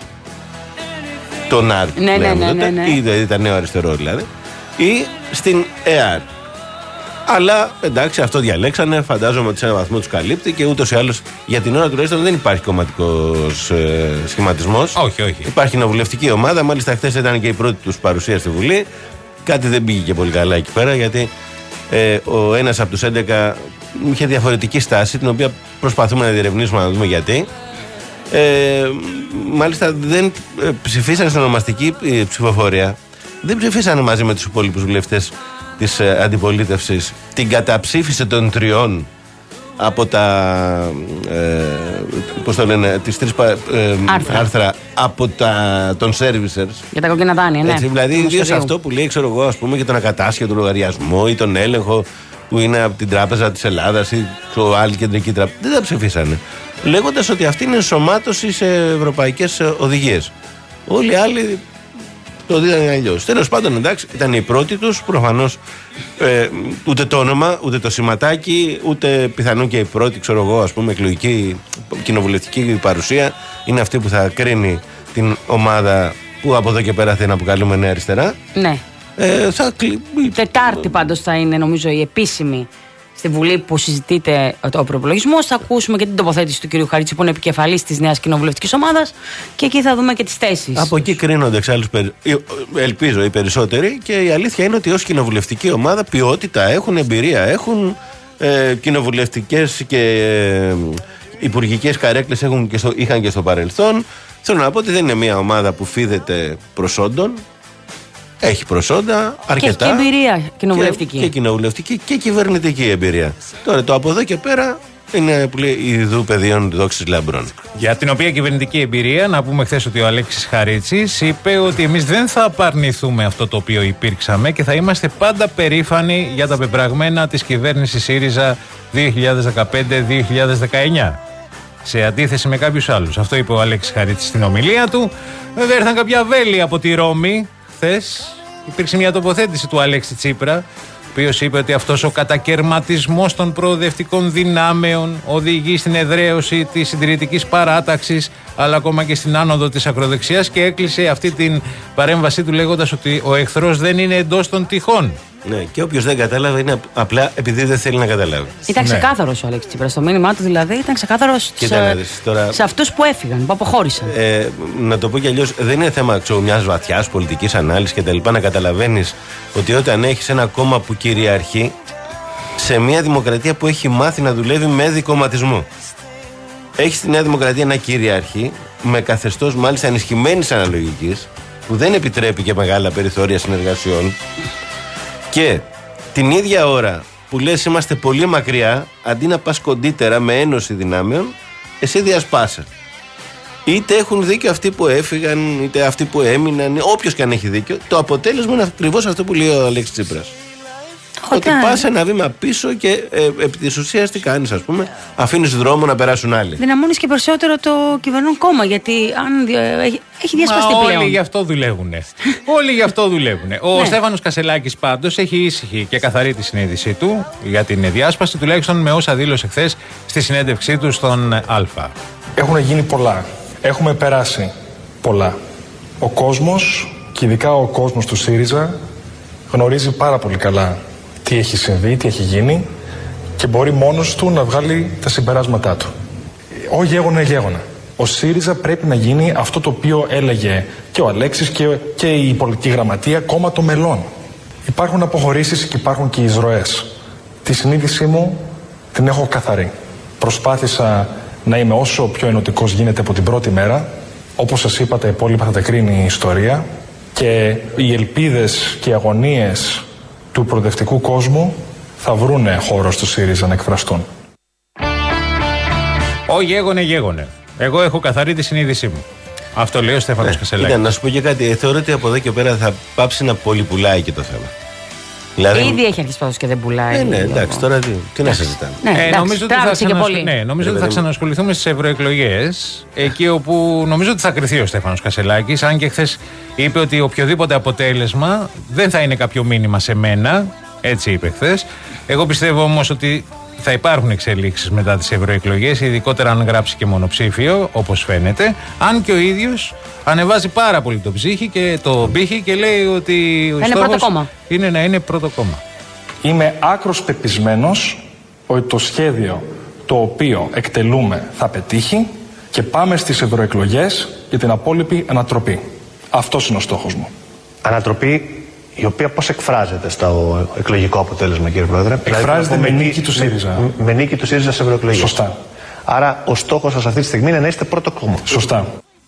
τον ΑΡ, ναι, ναι, ναι, ναι, ναι. ή δηλαδή τα νέο αριστερό δηλαδή, ή στην ΕΑΡ. Αλλά εντάξει, αυτό διαλέξανε. Φαντάζομαι ότι σε έναν βαθμό του καλύπτει και ούτως ή άλλως για την ώρα τουλάχιστον δεν υπάρχει κομματικός ε, σχηματισμός. Όχι, όχι. Υπάρχει κοινοβουλευτική ομάδα. Μάλιστα, χθες ήταν και η πρώτη τους παρουσία στη Βουλή. Κάτι δεν πήγε και πολύ καλά εκεί πέρα, γιατί ε, ο ένας από τους έντεκα είχε διαφορετική στάση, την οποία προσπαθούμε να διερευνήσουμε να δούμε γιατί. Ε, μάλιστα, δεν ε, ψηφίσανε στην ονομαστική ε, ψηφοφορία. Δεν ψηφίσανε μαζί με τους υπόλοιπους βουλευτές της ε, αντιπολίτευσης την καταψήφιση των τριών από τα ε, πώς το λένε, τις τρεις ε, άρθρα. άρθρα από τα, των servicers για τα κόκκινα δάνεια, ναι. Έτσι, δηλαδή ιδίως αυτό που λέει, ξέρω εγώ, ας πούμε, για τον ακατάσχετο λογαριασμό ή τον έλεγχο που είναι από την Τράπεζα της Ελλάδας ή το άλλη κεντρική τράπεζα, δεν τα ψηφίσανε, λέγοντας ότι αυτή είναι ενσωμάτωση σε ευρωπαϊκές οδηγίες. Όλοι οι άλλοι το δίδανε αλλιώς. Τέλος πάντων, εντάξει, ήταν οι πρώτοι τους. Προφανώς ε, ούτε το όνομα, ούτε το σηματάκι, ούτε πιθανόν και η πρώτη, ξέρω εγώ, ας πούμε, εκλογική κοινοβουλευτική παρουσία είναι αυτή που θα κρίνει την ομάδα που από εδώ και πέρα θα αποκαλούμε Νέα Αριστερά. Ναι. Ε, θα... Τετάρτη πάντως θα είναι, νομίζω, η επίσημη στη Βουλή που συζητείται ο προπολογισμός. Θα ακούσουμε και την τοποθέτηση του κ. Χαρίτση, που είναι επικεφαλής της νέας κοινοβουλευτικής ομάδας, και εκεί θα δούμε και τις θέσεις. Από εκεί κρίνονται εξάλλου, ελπίζω, οι περισσότεροι, και η αλήθεια είναι ότι ως κοινοβουλευτική ομάδα ποιότητα έχουν, εμπειρία έχουν, ε, κοινοβουλευτικές και ε, υπουργικές καρέκλες έχουν και στο, είχαν και στο παρελθόν. Θέλω να πω ότι δεν είναι μια ομάδα που φίδεται προσόντων. Έχει προσόντα αρκετά. Και έχει και εμπειρία κοινοβουλευτική. Και, και κοινοβουλευτική και κυβερνητική εμπειρία. Τώρα το από εδώ και πέρα είναι που λέει ιδού πεδίων δόξης λαμπρών. Για την οποία κυβερνητική εμπειρία, να πούμε χθες ότι ο Αλέξης Χαρίτσης είπε ότι εμείς δεν θα απαρνηθούμε αυτό το οποίο υπήρξαμε και θα είμαστε πάντα περήφανοι για τα πεπραγμένα της κυβέρνησης ΣΥΡΙΖΑ δύο χιλιάδες δεκαπέντε με δύο χιλιάδες δεκαεννιά. Σε αντίθεση με κάποιους άλλους. Αυτό είπε ο Αλέξης Χαρίτσης στην ομιλία του. Βέβαια, ήρθαν κάποια βέλη από τη Ρώμη. Χθες υπήρξε μια τοποθέτηση του Αλέξη Τσίπρα, ο οποίος είπε ότι αυτός ο κατακερματισμός των προοδευτικών δυνάμεων οδηγεί στην εδραίωση της συντηρητικής παράταξης, αλλά ακόμα και στην άνοδο της ακροδεξιάς, και έκλεισε αυτή την παρέμβασή του λέγοντας ότι ο εχθρός δεν είναι εντός των τυχών. Ναι, και όποιος δεν κατάλαβε είναι απλά επειδή δεν θέλει να καταλάβει. Ήταν ξεκάθαρος, ναι, ο Αλέξης Τσίπρας. Το μήνυμά του δηλαδή ήταν ξεκάθαρος σε, τώρα... σε αυτούς που έφυγαν, που αποχώρησαν. Ε, να το πω κι αλλιώς, δεν είναι θέμα ξέρω, μιας βαθιάς πολιτικής ανάλυσης και τα λοιπά, να καταλαβαίνεις ότι όταν έχεις ένα κόμμα που κυριαρχεί σε μια δημοκρατία που έχει μάθει να δουλεύει με δικομματισμό. Έχεις τη Νέα Δημοκρατία να κυριαρχεί με καθεστώς μάλιστα ενισχυμένης αναλογικής, που δεν επιτρέπει και μεγάλα περιθώρια συνεργασιών. Και την ίδια ώρα που λες είμαστε πολύ μακριά, αντί να πας κοντύτερα με ένωση δυνάμεων, εσύ διασπάσαι. Είτε έχουν δίκιο αυτοί που έφυγαν, είτε αυτοί που έμειναν, όποιος και αν έχει δίκιο, το αποτέλεσμα είναι ακριβώς αυτό που λέει ο Αλέξης Τσίπρας. Ότι πας ένα βήμα πίσω και ε, επί της ουσίας τι κάνεις, ας πούμε, αφήνεις δρόμο να περάσουν άλλοι. Δυναμώνεις και περισσότερο το κυβερνών κόμμα, γιατί αν ε, έχει, έχει διασπαστεί πλέον. Όλοι γι' αυτό δουλεύουν. Όλοι γι' αυτό δουλεύουν. Ο ναι. Στέφανος Κασελάκης πάντως έχει ήσυχη και καθαρή τη συνείδησή του για την διάσπαση, τουλάχιστον με όσα δήλωσε χθες στη συνέντευξή του στον Α. Έχουν γίνει πολλά. Έχουμε περάσει πολλά. Ο κόσμος, και ειδικά ο κόσμος του ΣΥΡΙΖΑ, γνωρίζει πάρα πολύ καλά τι έχει συμβεί, τι έχει γίνει και μπορεί μόνος του να βγάλει τα συμπεράσματά του. Ο γέγονα γέγονα. Ο ΣΥΡΙΖΑ πρέπει να γίνει αυτό το οποίο έλεγε και ο Αλέξης και, και η πολιτική γραμματεία, κόμμα των μελών. Υπάρχουν αποχωρήσεις και υπάρχουν και εισρωές. Τη συνείδησή μου την έχω καθαρή. Προσπάθησα να είμαι όσο πιο ενωτικός γίνεται από την πρώτη μέρα. Όπως σας είπα, τα υπόλοιπα θα τα κρίνει η ιστορία και οι ελπίδες και οι αγωνίες του προοδευτικού κόσμου θα βρούνε χώρο στο ΣΥΡΙΖΑ να εκφραστούν. Ω γέγονε γέγονε. Εγώ έχω καθαρή τη συνείδησή μου. Αυτό λέει ο Στέφανος ε, Κασελάκης. Να σου πω και κάτι. Θεωρώ ότι από εδώ και πέρα θα πάψει να πολυπουλάει και το θέμα. Δηλαδή... Ήδη έχει αρχίσει πάντως και δεν πουλάει. Ναι, ναι, εντάξει, τώρα τι, τι να συζητάμε. Ναι, ε, νομίζω ότι θα, ξανασ... ναι, νομίζω ότι θα ξανασχοληθούμε στις ευρωεκλογές, εκεί όπου νομίζω ότι θα κριθεί ο Στέφανος Κασελάκης, αν και χθες είπε ότι οποιοδήποτε αποτέλεσμα δεν θα είναι κάποιο μήνυμα σε μένα. Έτσι είπε χθες. Εγώ πιστεύω όμως ότι θα υπάρχουν εξελίξεις μετά τις ευρωεκλογές, ειδικότερα αν γράψει και μονοψήφιο, όπως φαίνεται. Αν και ο ίδιος ανεβάζει πάρα πολύ το ψύχη και το πύχη και λέει ότι ο είναι στόχος πρώτο κόμμα. είναι να είναι πρώτο κόμμα. Είμαι άκρος πεπισμένος ότι το σχέδιο το οποίο εκτελούμε θα πετύχει και πάμε στις ευρωεκλογές για την απόλυτη ανατροπή. Αυτός είναι ο στόχος μου. Ανατροπή η οποία πώς εκφράζεται στο εκλογικό αποτέλεσμα, κύριε Πρόεδρε? Εκφράζεται δηλαδή, με νίκη του ΣΥΡΙΖΑ. Με, με νίκη του ΣΥΡΙΖΑ σε ευρωεκλογές. Σωστά. Άρα ο στόχος σας αυτή τη στιγμή είναι να είστε πρώτο κόμμα. Σωστά.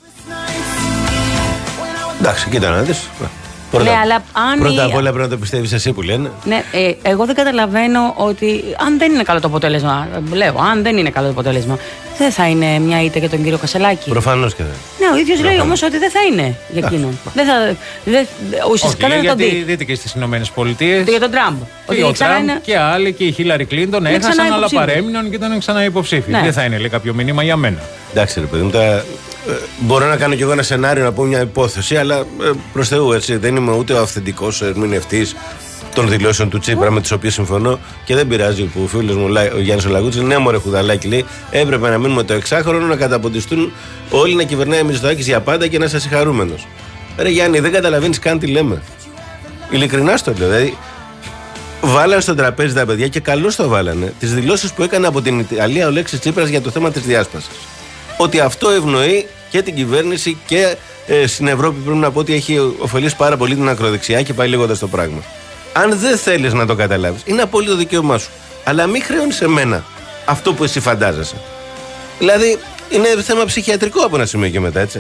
Εντάξει, κοίτα να δεις. Πρώτα, ναι, αλλά αν πρώτα η... απ' όλα πρέπει να το πιστεύεις εσύ που λένε. Ναι, ε, εγώ δεν καταλαβαίνω ότι αν δεν είναι καλό το αποτέλεσμα, λέω, αν δεν είναι καλό το αποτέλεσμα, δεν θα είναι μια ήττα για τον κύριο Κασελάκη. Προφανώς και δεν. Ναι, ο ίδιος λέει όμως ότι δεν θα είναι για εκείνον. Δεν θα. Δε, ουσιαστικά δεν θα τον δει. Γιατί δείτε και στις Ηνωμένες Πολιτείες. Για τον Τραμπ. Και ο Τραμπ είναι... και άλλοι και η Χίλαρη Κλίντον έχασαν, αλλά παρέμειναν και ήταν ξανά υποψήφοι. Ναι. Δεν θα είναι, λέει, κάποιο μήνυμα για μένα. Εντάξει, ρε παιδί μου, τα... μπορώ να κάνω κι εγώ ένα σενάριο, να πω μια υπόθεση, αλλά ε, προς Θεού, έτσι, δεν είμαι ούτε ο αυθεντικός ερμηνευτής των δηλώσεων του Τσίπρα, με τις οποίες συμφωνώ και δεν πειράζει που ο φίλος μου ο Γιάννης Ολαγούτσης, ναι, μωρέ χουδαλάκι, λέει, έπρεπε να μείνουμε το εξάχρονο, να καταποντιστούν όλοι, να κυβερνάει ο Μητσοτάκης για πάντα και να είσαι χαρούμενος. Ρε Γιάννη, δεν καταλαβαίνεις καν τι λέμε. Ειλικρινά στο λέω. Δηλαδή, βάλανε στο τραπέζι τα παιδιά και καλώς το βάλανε τις δηλώσεις που έκανε από την Ιταλία ο Αλέξης Τσίπρας για το θέμα της διάσπασης. Ότι αυτό ευνοεί και την κυβέρνηση και ε, στην Ευρώπη πρέπει να πω ότι έχει ωφελήσει πάρα πολύ την ακροδεξιά και πάει λέγοντας το πράγμα. Αν δεν θέλεις να το καταλάβεις, είναι απόλυτο δικαίωμά σου. Αλλά μην χρεώνεις σε μένα αυτό που εσύ φαντάζεσαι. Δηλαδή, είναι θέμα ψυχιατρικό από ένα σημείο και μετά, έτσι.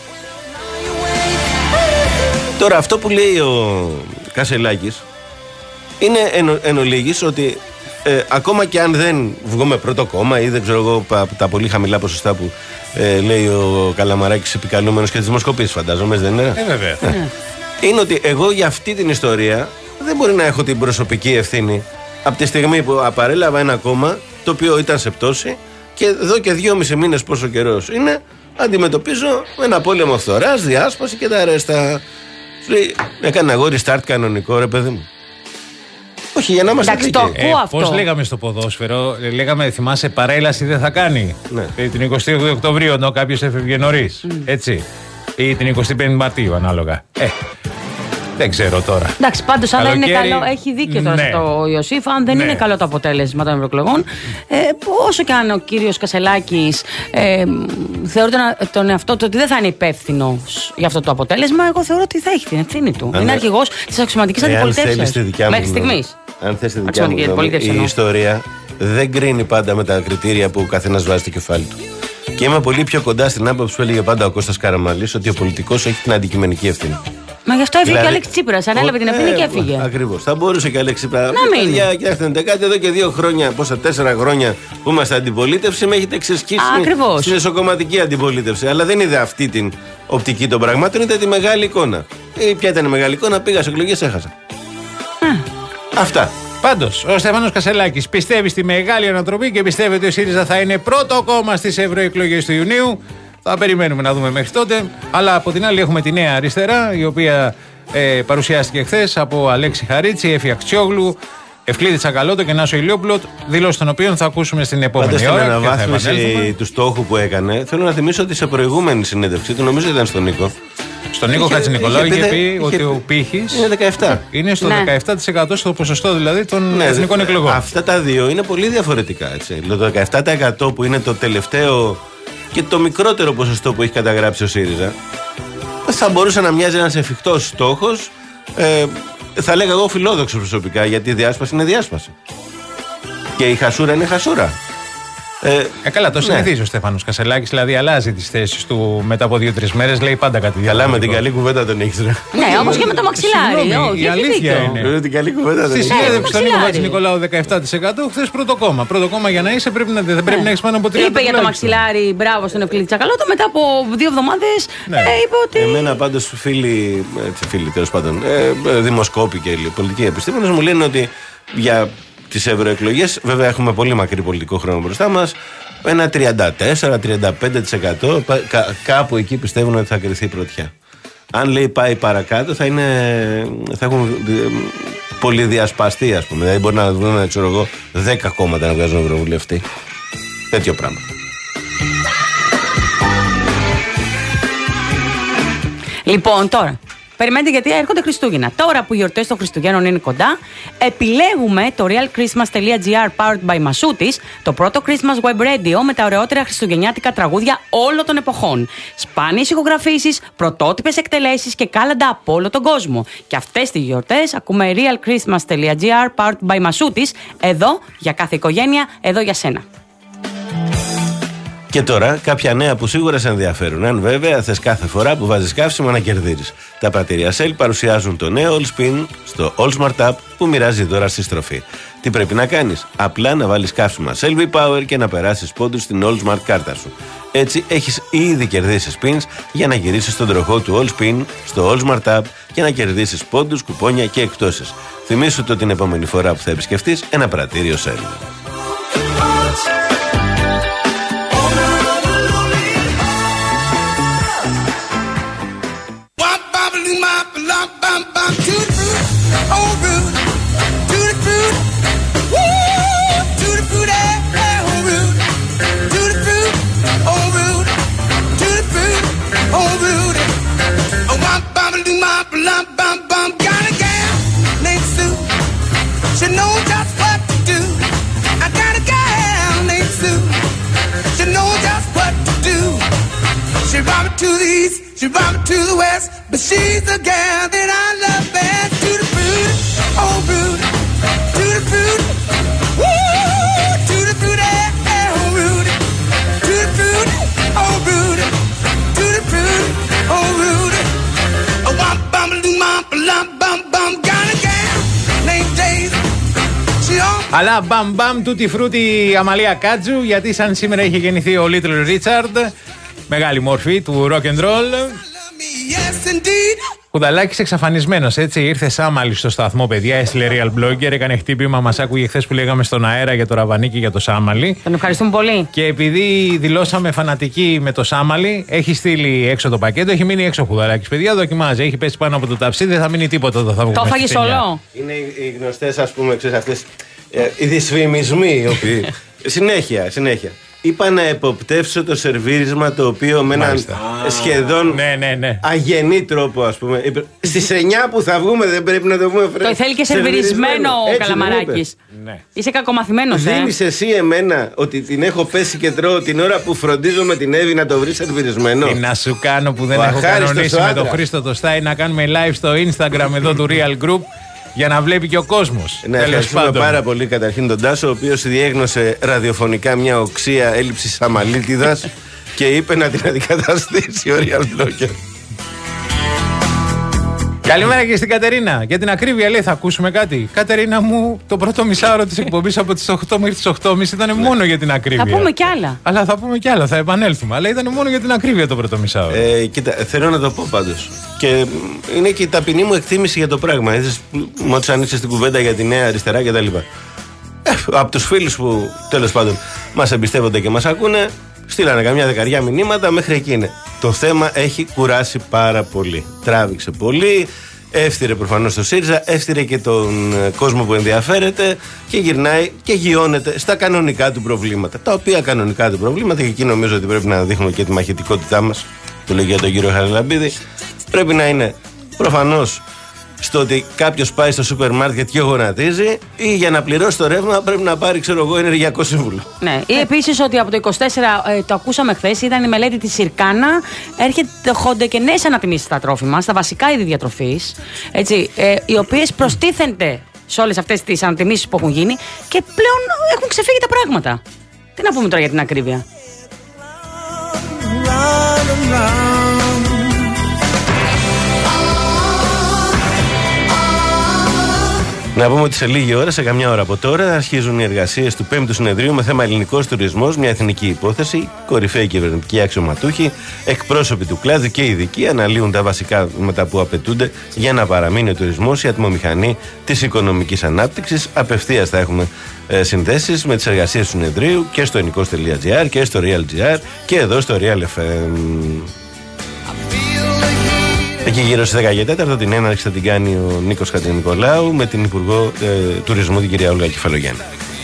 Τώρα, αυτό που λέει ο Κασελάκης είναι εν, εν ολίγης ότι ε, ακόμα και αν δεν βγούμε πρώτο κόμμα ή δεν ξέρω εγώ τα, τα πολύ χαμηλά ποσοστά που ε, λέει ο Καλαμαράκης επικαλούμενος και τις δημοσκοπήσεις, φαντάζομαι, δεν είναι. Ε, βέβαια. Ε, είναι ότι εγώ για αυτή την ιστορία δεν μπορεί να έχω την προσωπική ευθύνη από τη στιγμή που απαρέλαβα ένα κόμμα το οποίο ήταν σε πτώση και εδώ και δυόμισι μήνες πόσο καιρός είναι, αντιμετωπίζω ένα πόλεμο φθοράς, διάσπαση και τα αρέστα. Έκανε αγόρι start κανονικό, ρε παιδί μου. Όχι, για να είμαστε δίκαιοι. Ε, πώς λέγαμε στο ποδόσφαιρο, λέγαμε, θυμάσαι, παρέλαση δεν θα κάνει. Ναι. Την εικοστή όγδοη Οκτωβρίου, ενώ κάποιος έφευγε νωρίς. Mm. Έτσι. Ή την εικοστή πέμπτη Μαρτίου, ανάλογα. Ε, δεν ξέρω τώρα. Εντάξει, πάντως, αν δεν είναι καλό, έχει δίκιο τώρα ναι. στο Ιωσήφ, αν δεν ναι. είναι καλό το αποτέλεσμα των ευρωεκλογών, ε, όσο και αν ο κύριος Κασελάκης ε, θεωρεί τον, τον εαυτό του ότι δεν θα είναι υπεύθυνος για αυτό το αποτέλεσμα, εγώ θεωρώ ότι θα έχει την ευθύνη του. Αν είναι αρχηγός της αξιωματικής αντιπολιτεύσεως. Μέχρι στιγμής. Αν θες τη δικιά μου γνώμη, η ιστορία δεν κρίνει πάντα με τα κριτήρια που ο καθένας βάζει στο κεφάλι του. Και είμαι πολύ πιο κοντά στην άποψη που έλεγε πάντα ο Κώστας Καραμανλής, ότι ο πολιτικός έχει την αντικειμενική ευθύνη. Μα γι' αυτό έφυγε Δηλαδή, και ο Αλέξης Τσίπρας. Ανέλαβε την ευθύνη και έφυγε. Ακριβώς. Θα μπορούσε και ο Αλέξης Τσίπρας. Να μην. Κοιτάξτε κάτι εδώ και δύο χρόνια, πόσα τέσσερα χρόνια που είμαστε αντιπολίτευση, με έχετε ξεσκίσει στην εσωκομματική αντιπολίτευση. Αλλά δεν είδε αυτή την οπτική των πραγμάτων, είδε τη μεγάλη εικόνα. Ε, ποια ήταν η μεγάλη εικόνα, πήγα σε εκλογές, έχασα. Α. Αυτά. Πάντως, ο Στέφανος Κασελάκης πιστεύει στη μεγάλη ανατροπή και πιστεύει ότι ο ΣΥΡΙΖΑ θα είναι πρώτο κόμμα στις ευρωεκλογές του Ιουνίου. Θα περιμένουμε να δούμε μέχρι τότε. Αλλά από την άλλη έχουμε τη Νέα Αριστερά, η οποία ε, παρουσιάστηκε χθες από Αλέξη Χαρίτση, Έφη Αξιόγλου, Ευκλήδη Τσακαλώτο και Νάσο Ηλιόπουλο, δηλώσεις των οποίων θα ακούσουμε στην επόμενη Πάντως, ώρα. Στην αναβάθμιση του στόχου που έκανε, θέλω να θυμίσω ότι σε προηγούμενη συνέντευξη του, νομίζω ήταν στον Νίκο. Στον Νίκο Χατζηνικολάου είχε, είχε πει είχε, ότι ο πύχης είναι δεκαεπτά. Είναι στο ναι. δεκαεπτά τοις εκατό στο ποσοστό δηλαδή των ναι, εθνικών εκλογών. Αυτά τα δύο είναι πολύ διαφορετικά. Έτσι. Το δεκαεπτά τοις εκατό που είναι το τελευταίο και το μικρότερο ποσοστό που έχει καταγράψει ο ΣΥΡΙΖΑ, θα μπορούσε να μοιάζει ένας εφικτός στόχος. Ε, θα λέγα εγώ φιλόδοξο προσωπικά, γιατί η διάσπαση είναι διάσπαση. Και η χασούρα είναι χασούρα. Ε, ε, καλά, το συνηθίζει ναι. ο Στέφανος Κασελάκης, δηλαδή αλλάζει τις θέσεις του μετά από δύο-τρεις μέρες, λέει πάντα κάτι διαφορετικό. Καλά, με την καλή κουβέντα τον έχεις. Ναι, όμως και με το μαξιλάρι. Όχι, η αλήθεια είναι. Με την καλή κουβέντα τον έχεις. Στη συνέντευξη στον Νίκο Χατζηνικολάου δεκαεπτά τοις εκατό, χθες πρώτο κόμμα. Πρώτο κόμμα για να είσαι πρέπει να, δεν πρέπει να έχεις πάνω από τριάντα τοις εκατό. Είπε για το μαξιλάρι, μπράβο στον Ευκλήδη Τσακαλώτο, μετά από δύο εβδομάδες είπε ότι. Εμένα πάντως φίλοι, φίλοι τέλος πάντων, δημοσκόποι και πολιτικοί επιστήμονες μου λένε ότι για τις ευρωεκλογές, βέβαια έχουμε πολύ μακρύ πολιτικό χρόνο μπροστά μας, ένα τριάντα τέσσερα με τριάντα πέντε τοις εκατό κά, κάπου εκεί πιστεύουν ότι θα κρυθεί πρωτιά. Αν λέει πάει παρακάτω θα, είναι, θα έχουν πολυδιασπαστεί, ας πούμε. Δηλαδή μπορεί να δούμε, ξέρω εγώ, δέκα κόμματα να βγάζουν ευρωβουλευτή. Τέτοιο πράγμα. Λοιπόν, τώρα περιμένετε γιατί έρχονται Χριστούγεννα. Τώρα που οι γιορτές των Χριστουγέννων είναι κοντά, επιλέγουμε το real christmas dot gr powered by Masoutis, το πρώτο Christmas web radio με τα ωραιότερα χριστουγεννιάτικα τραγούδια όλων των εποχών. Σπάνιες ηχογραφήσεις, πρωτότυπες εκτελέσεις και κάλαντα από όλο τον κόσμο. Και αυτές τις γιορτές ακούμε real christmas dot gr powered by Masoutis, εδώ για κάθε οικογένεια, εδώ για σένα. Και τώρα κάποια νέα που σίγουρα σε ενδιαφέρουν. Αν βέβαια θες κάθε φορά που βάζεις καύσιμο να κερδίζεις. Τα πρατήρια Shell παρουσιάζουν το νέο All Spin στο All Smart App που μοιράζει δώρα στη στροφή. Τι πρέπει να κάνεις? Απλά να βάλεις καύσιμα Shell V-Power και να περάσεις πόντους στην All Smart κάρτα σου. Έτσι έχεις ήδη κερδίσει spins για να γυρίσεις τον τροχό του All Spin στο All Smart App και να κερδίσεις πόντους, κουπόνια και εκπτώσεις. Θυμήσου το την επόμενη φορά που θα επισκεφτείς ένα πρατήριο Shell. She knows just what to do. I got a gal named Sue. She knows just what to do. She brought me to the east, she brought me to the west, but she's the gal that I love best. To the fruit, oh fruit, to the fruit, woo, to the fruit, eh, eh, oh fruit, to the fruit, oh fruit, to the fruit, oh fruit. Oh, womp bum lump lump bum bum, got a gal named Daisy. Αλλά μπαμ μπαμ τούτη φρούτη Αμαλία Κάτζου, γιατί σαν σήμερα είχε γεννηθεί ο Little Richard, μεγάλη μόρφη του rock and roll. Κουδαλάκης εξαφανισμένος, έτσι. Ήρθε Σάμαλη στο σταθμό, παιδιά. Έστειλε real blogger, έκανε χτύπημα. Μας άκουγε χθες που λέγαμε στον αέρα για το Ραβανίκι και το Σάμαλη. Τον ευχαριστούμε πολύ. Και επειδή δηλώσαμε φανατικοί με το Σάμαλη, έχει στείλει έξω το πακέτο. Έχει μείνει έξω ο Κουδαλάκης. Παιδιά, δοκιμάζει. Έχει πέσει πάνω από το ταψί, δεν θα μείνει τίποτα. Το, θα το φάγεις όλο. Είναι οι γνωστές, ας πούμε, ξέρεις, αυτές ε, οι δυσφημισμοί οι οποίοι. συνέχεια, συνέχεια. Είπα να εποπτεύσω το σερβίρισμα το οποίο με έναν σχεδόν ναι, ναι, ναι. αγενή τρόπο, ας πούμε. Στις εννιά που θα βγούμε δεν πρέπει να το πούμε φρέσκο. Το θέλει και σερβιρισμένο ο Καλαμαράκης. Ναι. Είσαι κακομαθημένος, ε. Δίνεις εσύ εμένα ότι την έχω πέσει και τρώω την ώρα που φροντίζω με την Εύη να το βρει σερβιρισμένο. Τι να σου κάνω που δεν ο έχω κανονίσει με τον Χρήστο το Στάι να κάνουμε live στο Instagram εδώ του Real Group. Για να βλέπει και ο κόσμος. Ναι, ευχαριστούμε πάρα πολύ καταρχήν τον Τάσο, ο οποίος διέγνωσε ραδιοφωνικά μια οξία έλλειψης αμαλίτιδας και είπε να την αντικαταστήσει ο Real Blogger. Καλημέρα και στην Κατερίνα. Για την ακρίβεια λέει θα ακούσουμε κάτι. Κατερίνα μου, το πρώτο μισάωρο της εκπομπής από τις οκτώ μέχρι τις οκτώ και μισή ήταν μόνο για την ακρίβεια. Θα πούμε κι άλλα. Αλλά θα πούμε κι άλλα, θα επανέλθουμε. Αλλά ήταν μόνο για την ακρίβεια το πρώτο μισάωρο. Ε, κοίτα, θέλω να το πω πάντως. Και είναι και η ταπεινή μου εκτίμηση για το πράγμα. Είδες, μόλις ανοίξεις την κουβέντα για τη νέα αριστερά κτλ. Ε, από τους φίλους που τέλος πάντων μας εμπιστεύονται και μας ακούνε, στείλανε καμιά δεκαριά μηνύματα, μέχρι εκεί είναι. Το θέμα έχει κουράσει πάρα πολύ. Τράβηξε πολύ, έφτιρε προφανώς το ΣΥΡΙΖΑ, έφτιρε και τον κόσμο που ενδιαφέρεται και γυρνάει και γιώνεται στα κανονικά του προβλήματα. Τα οποία κανονικά του προβλήματα, και εκεί νομίζω ότι πρέπει να δείχνουμε και τη μαχητικότητά μας, το λέει για τον κύριο Χαραλαμπίδη, πρέπει να είναι προφανώς στο ότι κάποιος πάει στο σούπερ μάρκετ και γονατίζει, ή για να πληρώσει το ρεύμα πρέπει να πάρει, ξέρω εγώ, ενεργειακό σύμβουλο. Ναι. Ή επίσης ότι από το είκοσι τέσσερα, ε, το ακούσαμε χθες, ήταν η μελέτη της Συρκάνα, έρχονται και νέες ανατιμήσεις στα τρόφιμα, στα βασικά είδη διατροφής, έτσι, ε, οι οποίες προστίθενται σε όλες αυτές τις ανατιμήσεις που έχουν γίνει και πλέον έχουν ξεφύγει τα πράγματα. Τι να πούμε τώρα για την ακρίβεια. Να πούμε ότι σε λίγη ώρα, σε καμιά ώρα από τώρα, αρχίζουν οι εργασίες του πέμπτου συνεδρίου με θέμα ελληνικός τουρισμός, μια εθνική υπόθεση. Κορυφαίοι κυβερνητικοί αξιωματούχοι, εκπρόσωποι του κλάδου και ειδικοί αναλύουν τα βασικά βήματα που απαιτούνται για να παραμείνει ο τουρισμός η ατμομηχανή της οικονομικής ανάπτυξης. Απευθείας θα έχουμε ε, συνδέσεις με τις εργασίες του συνεδρίου και στο ενικός τελεία τζι άρ και στο Real.gr και εδώ στο Real εφ εμ. Εκεί γύρω στις δέκα και τέσσερα την έναρξη θα την κάνει ο Νίκος Χατζηνικολάου με την Υπουργό ε, Τουρισμού, την κυρία Όλγα Κεφαλογιάννη.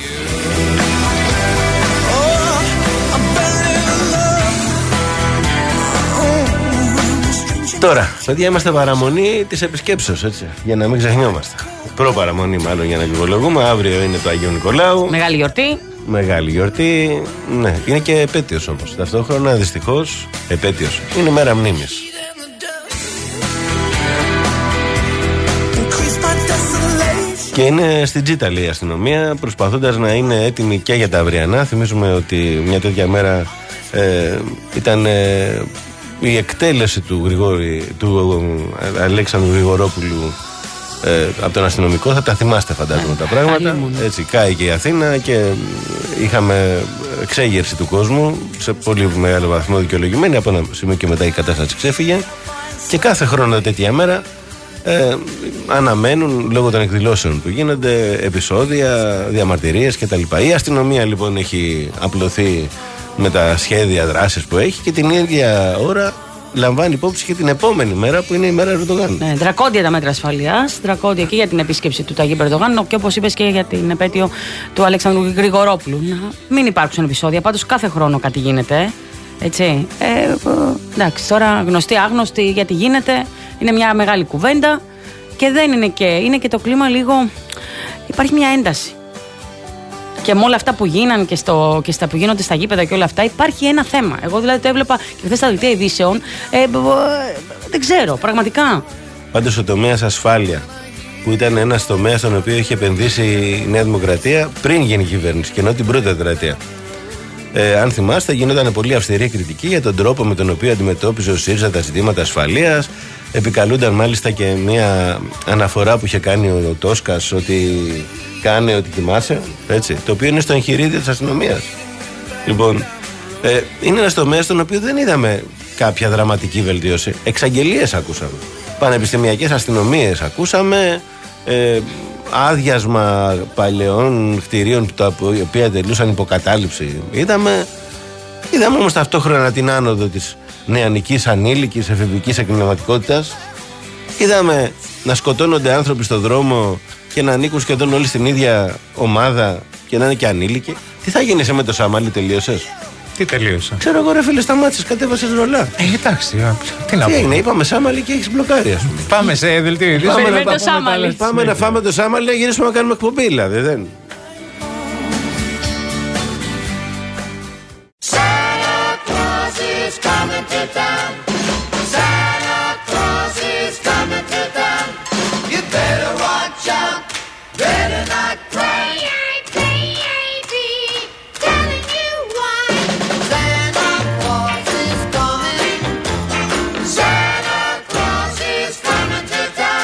Τώρα, παιδιά, είμαστε παραμονή της επισκέψεως, έτσι, για να μην ξεχνιόμαστε. Προ-παραμονή, μάλλον, για να επιβολογούμε. Αύριο είναι το Αγίου Νικολάου. Μεγάλη γιορτή. Μεγάλη γιορτή. Ναι, είναι και επέτειος όμως. Ταυτόχρονα, δυστυχώς, επέτειος. Είναι μέρα μνήμης. Και είναι στην Τζίτα, λέει η αστυνομία, προσπαθώντας να είναι έτοιμη και για τα αυριανά. Θυμίζουμε ότι μια τέτοια μέρα ε, ήταν ε, η εκτέλεση του, Γρηγόρη, του ε, Αλέξανδρου Γρηγορόπουλου ε, από τον αστυνομικό. Θα τα θυμάστε, φαντάζομαι, τα πράγματα. Έτσι, κάει και η Αθήνα και είχαμε εξέγερση του κόσμου σε πολύ μεγάλο βαθμό δικαιολογημένη. Από ένα σημείο και μετά η κατάσταση ξέφυγε. Και κάθε χρόνο τέτοια μέρα Ε, αναμένουν λόγω των εκδηλώσεων που γίνονται επεισόδια, διαμαρτυρίες κτλ. Η αστυνομία λοιπόν έχει απλωθεί με τα σχέδια δράσης που έχει και την ίδια ώρα λαμβάνει υπόψη και την επόμενη μέρα που είναι η μέρα Ερντογάν. Ναι, δρακόντια τα μέτρα ασφαλείας, δρακόντια και για την επίσκεψη του Ταγί Ερντογάν και όπως είπες και για την επέτειο του Αλέξανδρου Γρηγορόπουλου. Να μην υπάρξουν επεισόδια, πάντως κάθε χρόνο κάτι γίνεται. Έτσι. Ε, εντάξει, τώρα γνωστή, άγνωστη γιατί γίνεται. Είναι μια μεγάλη κουβέντα και δεν είναι και, είναι και το κλίμα λίγο, υπάρχει μια ένταση. Και με όλα αυτά που γίναν και, στο, και στα που γίνονται στα γήπεδα και όλα αυτά υπάρχει ένα θέμα. Εγώ δηλαδή το έβλεπα και χθες στα δελτία ειδήσεων, ε, ε, δεν ξέρω, πραγματικά. Πάντως ο τομέας ασφάλεια, που ήταν ένας τομέας στον οποίο είχε επενδύσει η Νέα Δημοκρατία πριν γίνει κυβέρνηση και ενώ την πρώτη τετραετία. Ε, αν θυμάστε, γινόταν πολύ αυστηρή κριτική για τον τρόπο με τον οποίο αντιμετώπιζε ο ΣΥΡΙΖΑ τα ζητήματα ασφαλείας. Επικαλούνταν μάλιστα και μια αναφορά που είχε κάνει ο Τόσκας ότι κάνε ό,τι θυμάσαι, έτσι, το οποίο είναι στο εγχειρίδιο της αστυνομίας. Λοιπόν, ε, είναι ένας τομέας στον οποίο δεν είδαμε κάποια δραματική βελτίωση. Εξαγγελίες ακούσαμε. Πανεπιστημιακές αστυνομίες ακούσαμε. Ε, άδειασμα παλαιών κτηρίων τα οποία τελούσαν υποκατάληψη. Είδαμε, είδαμε όμως ταυτόχρονα την άνοδο της νεανικής, ανήλικης, εφηβικής εκκληματικότητας. Είδαμε να σκοτώνονται άνθρωποι στον δρόμο και να ανήκουν σχεδόν όλοι στην ίδια ομάδα και να είναι και ανήλικοι. Τι θα γίνει σε με το Σαμάλι, τελείωσες? Τι τελείωσα? Ξέρω εγώ, ρε φίλε, σταμάτησες, κατέβασες ρολά. Ε, εντάξει, τι να τι πω. έγινε, είπαμε Σάμαλι και έχεις μπλοκάρει, ας πούμε. Πάμε σε δελτίο ειδήσεων. Πάμε, με να, το Σάμαλι. πάμε να φάμε το Σάμαλι να γυρίσουμε να κάνουμε εκπομπή, δηλαδή, δεν. Santa Claus is coming to town.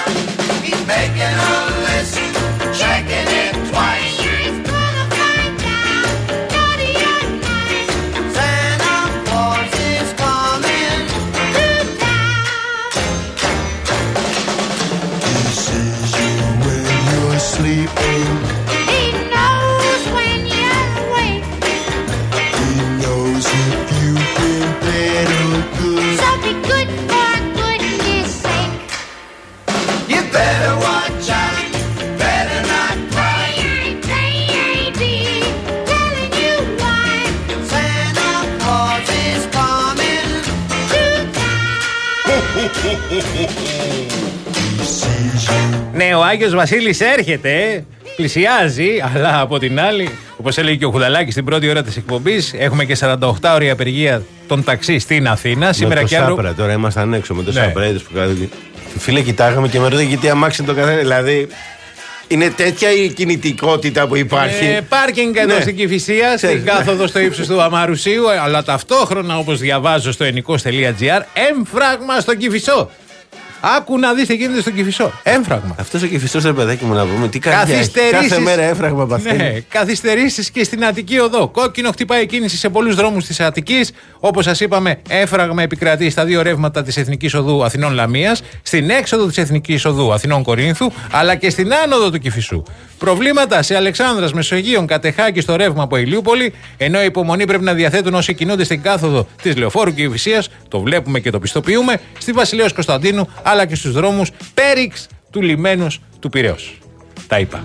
Ναι, ο Άγιος Βασίλης έρχεται, πλησιάζει, αλλά από την άλλη, όπως έλεγε και ο Χουδαλάκης στην πρώτη ώρα της εκπομπής, έχουμε και σαράντα οκτώ ώρη απεργία των ταξί στην Αθήνα. Σήμερα με το και αύριο. Σάπρα, τώρα ήμασταν έξω με το Ναι. Σάπρα. Είδες που κάνει. Φίλε, κοιτάγαμε και με ρωτάει γιατί αμάξι το καθένα. Δηλαδή, είναι τέτοια η κινητικότητα που υπάρχει. Ε, πάρκινγκ εδώ Ναι. στην Κηφισία, στην Ξέρεις, κάθοδο στο ύψος του Αμαρουσίου, αλλά ταυτόχρονα, όπως διαβάζω στο ενικός τελεία τζι άρ, έμφραγμα στον Κηφισό. Άκου να δεις τι γίνεται στον Κηφισό. Έμφραγμα. Αυτός ο Κηφισός, ρε παιδάκι μου, να πούμε τι καρδιά έχει. Καθυστερήσεις. Κάθε μέρα έμφραγμα παθαίνει. Ναι, καθυστερήσεις και στην Αττική Οδό. Κόκκινο χτυπάει κίνηση σε πολλούς δρόμους της Αττικής. Όπως σας είπαμε, έμφραγμα επικρατεί στα δύο ρεύματα της Εθνικής Οδού Αθηνών Λαμίας, στην έξοδο της Εθνικής Οδού Αθηνών Κορίνθου, αλλά και στην άνοδο του Κηφισού. Προβλήματα σε Αλεξάνδρας, Μεσογείων, Κατεχάκη στο ρεύμα από Ηλιούπολη, ενώ υπομονή πρέπει να διαθέτουν όσοι κινούνται στην κάθοδο της Λεωφόρου Κηφισίας, το βλέπουμε και το πιστοποιούμε, στη Βασιλέως Κωνσταντίνου, αλλά και στους δρόμους Πέριξ του λιμένους του Πειραιώς. Τα είπα.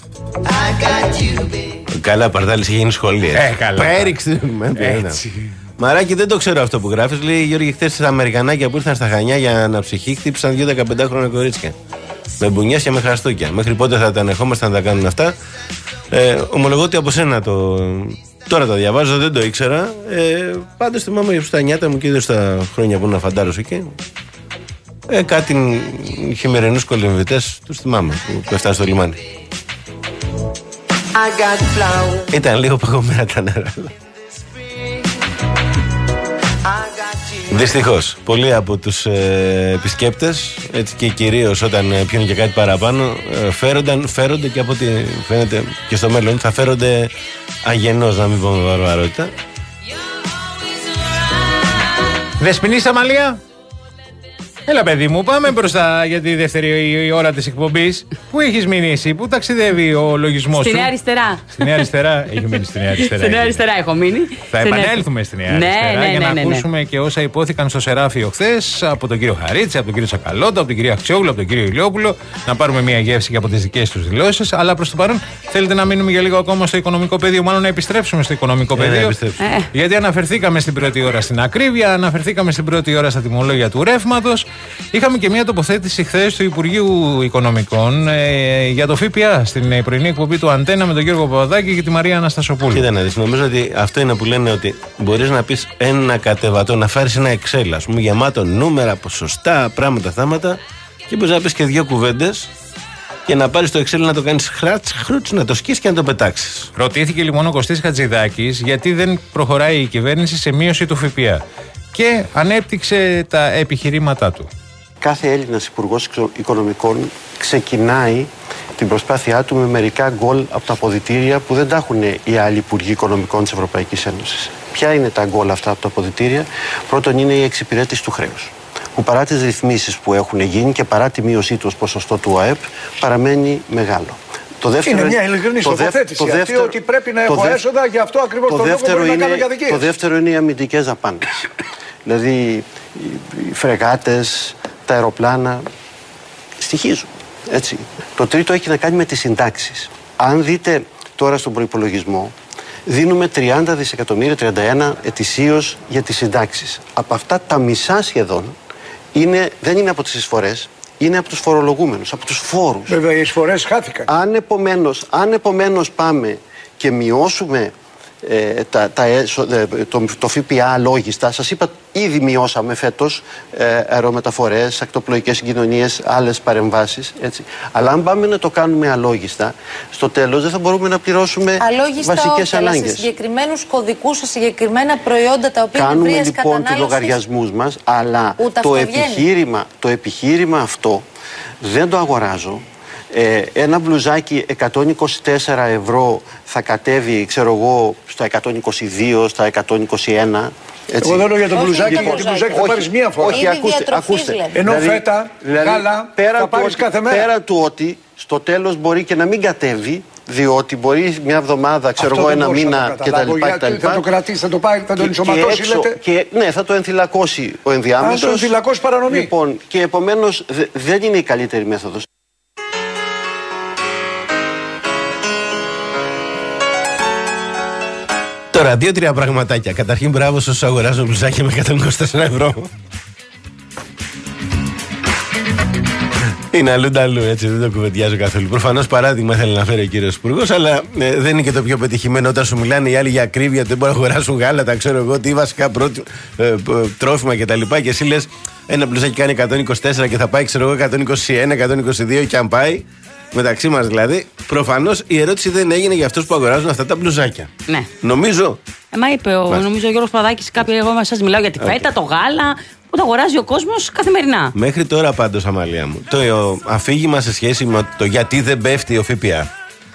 Καλά, Παρτάλης είχε γίνει σχολεία. Ε, καλά. Πέριξ του λιμένου. Έτσι. Μαράκι, δεν το ξέρω αυτό που γράφεις. Λέει Γιώργη, χθες στα Αμερικανάκια που ήρθαν στα Χανιά για αναψυχή χτύπησαν δύο δεκαπεντάχρονα κορίτσια. Με μπουνιάς και με χαστούκια. Μέχρι πότε θα τα ανεχόμαστε να τα κάνουν αυτά. Ε, ομολογώ ότι από σένα το. Τώρα το διαβάζω, δεν το ήξερα. Ε, Πάντως θυμάμαι στα νιάτα μου και είδε στα χρόνια που ήμουν φαντάρος εκεί. Ε, κάτι χειμερινούς κολυμβητές τους θυμάμαι που πέφτανε στο λιμάνι. Ήταν λίγο παγωμένα τα νερά. Δυστυχώς, πολλοί από τους ε, επισκέπτες, έτσι και κυρίως όταν ε, πιούν και κάτι παραπάνω, ε, φέρονταν, φέρονται και από ό,τι φαίνεται και στο μέλλον θα φέρονται αγενώς, να μην πούμε βαρβαρότητα. Δεσποινή Σαμαλία. Έλα, παιδί μου, πάμε μπροστά για τη δεύτερη ώρα της εκπομπής. Πού έχεις μείνει εσύ, πού ταξιδεύει ο λογισμός σου? Στη Νέα Αριστερά. Στη Νέα Αριστερά, έχει μείνει στη Νέα Αριστερά. Στη Νέα Αριστερά έχω μείνει. Θα Στη επανέλθουμε Νέα... στη Νέα ναι, Αριστερά ναι, για ναι, να ναι, ναι. ακούσουμε και όσα υπόθηκαν στο Σεράφιο χθες από τον κύριο Χαρίτση, από τον κύριο Τσακαλώτα, από την κυρία Αξιόγλου, από τον κύριο Ηλιόπουλο. Να πάρουμε μια γεύση και από τις δικές τους δηλώσεις. Αλλά προς το παρόν, θέλετε να μείνουμε για λίγο ακόμα στο οικονομικό πεδίο, μάλλον να επιστρέψουμε στο οικονομικό Ε, πεδίο. ε. Γιατί αναφερθήκαμε στην πρώτη ώρα στην ακρίβεια, αναφερθήκαμε στην πρώτη ώρα στα τιμολόγια του ρεύματος. Είχαμε και μια τοποθέτηση χθες του Υπουργείου Οικονομικών ε, για το ΦΠΑ στην πρωινή εκπομπή του Αντένα με τον Γιώργο Παπαδάκη και τη Μαρία Αναστασοπούλου. Κοίτα να δεις, νομίζω ότι αυτό είναι που λένε ότι μπορείς να πεις ένα κατεβατό, να φάρεις ένα Excel, ας πούμε, γεμάτο νούμερα, ποσοστά, πράγματα, θάματα και μπορείς να πεις και δύο κουβέντες και να πάρεις το Excel να το κάνεις χράτς, χρούτς, να το σκίσεις και να το πετάξεις. Ρωτήθηκε λοιπόν ο Κωστής Χατζηδάκης γιατί δεν προχωράει η κυβέρνηση σε μείωση του ΦΠΑ και ανέπτυξε τα επιχειρήματά του. Κάθε Έλληνας Υπουργός Οικονομικών ξεκινάει την προσπάθειά του με μερικά γκολ από τα αποδυτήρια που δεν τα έχουν οι άλλοι Υπουργοί Οικονομικών της Ευρωπαϊκής Ένωσης. Ποια είναι τα γκολ αυτά από τα αποδυτήρια? Πρώτον είναι η εξυπηρέτηση του χρέους, που παρά τις ρυθμίσεις που έχουν γίνει και παρά τη μείωσή του ως ποσοστό του ΑΕΠ παραμένει μεγάλο. Το δεύτερο, είναι μια ειλικρινής τοποθέτηση αυτή ότι πρέπει να έχω δε, έσοδα, γι' αυτό ακριβώς το, το λόγο μπορεί είναι, να κάνω για δικές. Το δεύτερο είναι οι αμυντικές δαπάνες. Δηλαδή οι φρεγάτες, τα αεροπλάνα στοιχίζουν. Έτσι. Το τρίτο έχει να κάνει με τις συντάξεις. Αν δείτε τώρα στον προϋπολογισμό, δίνουμε τριάντα δισεκατομμύρια, τριάντα ένα ετησίως για τις συντάξεις. Από αυτά τα μισά σχεδόν είναι, δεν είναι από τις εισφορές, είναι από τους φορολογούμενους, από τους φόρους. Βέβαια, οι εισφορές χάθηκαν. Αν επομένως, αν επομένως πάμε και μειώσουμε ε, τα, τα, το, το ΦΠΑ αλόγιστα, σας είπα ήδη μειώσαμε φέτος ε, αερομεταφορές, ακτοπλοϊκές συγκοινωνίες, άλλες παρεμβάσεις, έτσι. Αλλά αν πάμε να το κάνουμε αλόγιστα, στο τέλος δεν θα μπορούμε να πληρώσουμε αλόγιστα βασικές όχι, ανάγκες. Σε συγκεκριμένους κωδικούς, σε συγκεκριμένα προϊόντα τα οποία κάνουμε είναι λοιπόν τους λογαριασμούς μας, αλλά το επιχείρημα, το επιχείρημα αυτό δεν το αγοράζω. Ε, ένα μπλουζάκι εκατόν είκοσι τέσσερα ευρώ θα κατέβει, ξέρω εγώ, στα εκατόν είκοσι δύο, στα εκατόν είκοσι ένα. Έτσι. Εγώ δεν λέω για το μπλουζάκι, γιατί το μπλουζάκι θα πάρεις μία φορά. Όχι, ακούστε, ακούστε. Ενώ δηλαδή, φέτα, δηλαδή, γάλα, πέρα θα πάρεις ότι, κάθε μέρα. Πέρα του ότι στο τέλος μπορεί και να μην κατέβει, διότι μπορεί μια εβδομάδα, ξέρω εγώ, ένα μήνα κτλ. Θα το κρατήσει, θα το πάει, θα το ενσωματώσει, και έξω, λέτε. Και, ναι, θα το ενθυλακώσει ο ενδιάμεσος. Θα το ενθυλακώσει παρανομή. Λοιπόν, και επομένως δε, δεν είναι η καλύτερη μέθοδος. Τώρα, δύο-τρία πραγματάκια. Καταρχήν, μπράβο σε όσους αγοράζουν μπλουζάκια με εκατόν είκοσι τέσσερα ευρώ. Είναι αλλού αλλού, έτσι, δεν το κουβεντιάζω καθόλου. Προφανώς παράδειγμα θέλει να φέρει ο κύριος Υπουργός, αλλά ε, δεν είναι και το πιο πετυχημένο όταν σου μιλάνε οι άλλοι για ακρίβεια, ότι δεν μπορούν να αγοράσουν γάλατα, ξέρω εγώ, τι βασικά πρώτη, ε, ε, τρόφιμα κτλ. Και, και εσύ λες ένα μπλουζάκι κάνει εκατόν είκοσι τέσσερα και θα πάει, ξέρω εγώ, εκατόν είκοσι ένα, εκατόν είκοσι δύο και αν πάει. Μεταξύ μας δηλαδή, προφανώς η ερώτηση δεν έγινε για αυτούς που αγοράζουν αυτά τα μπλουζάκια. Ναι. Νομίζω. Ε, μα είπε ο, νομίζω ο Γιώργος Παπαδάκης, κάποιοι, εγώ σας μιλάω για τη φέτα, okay. το γάλα, που το αγοράζει ο κόσμος καθημερινά. Μέχρι τώρα πάντως, Αμαλία μου, το αφήγημα σε σχέση με το γιατί δεν πέφτει ο ΦΠΑ,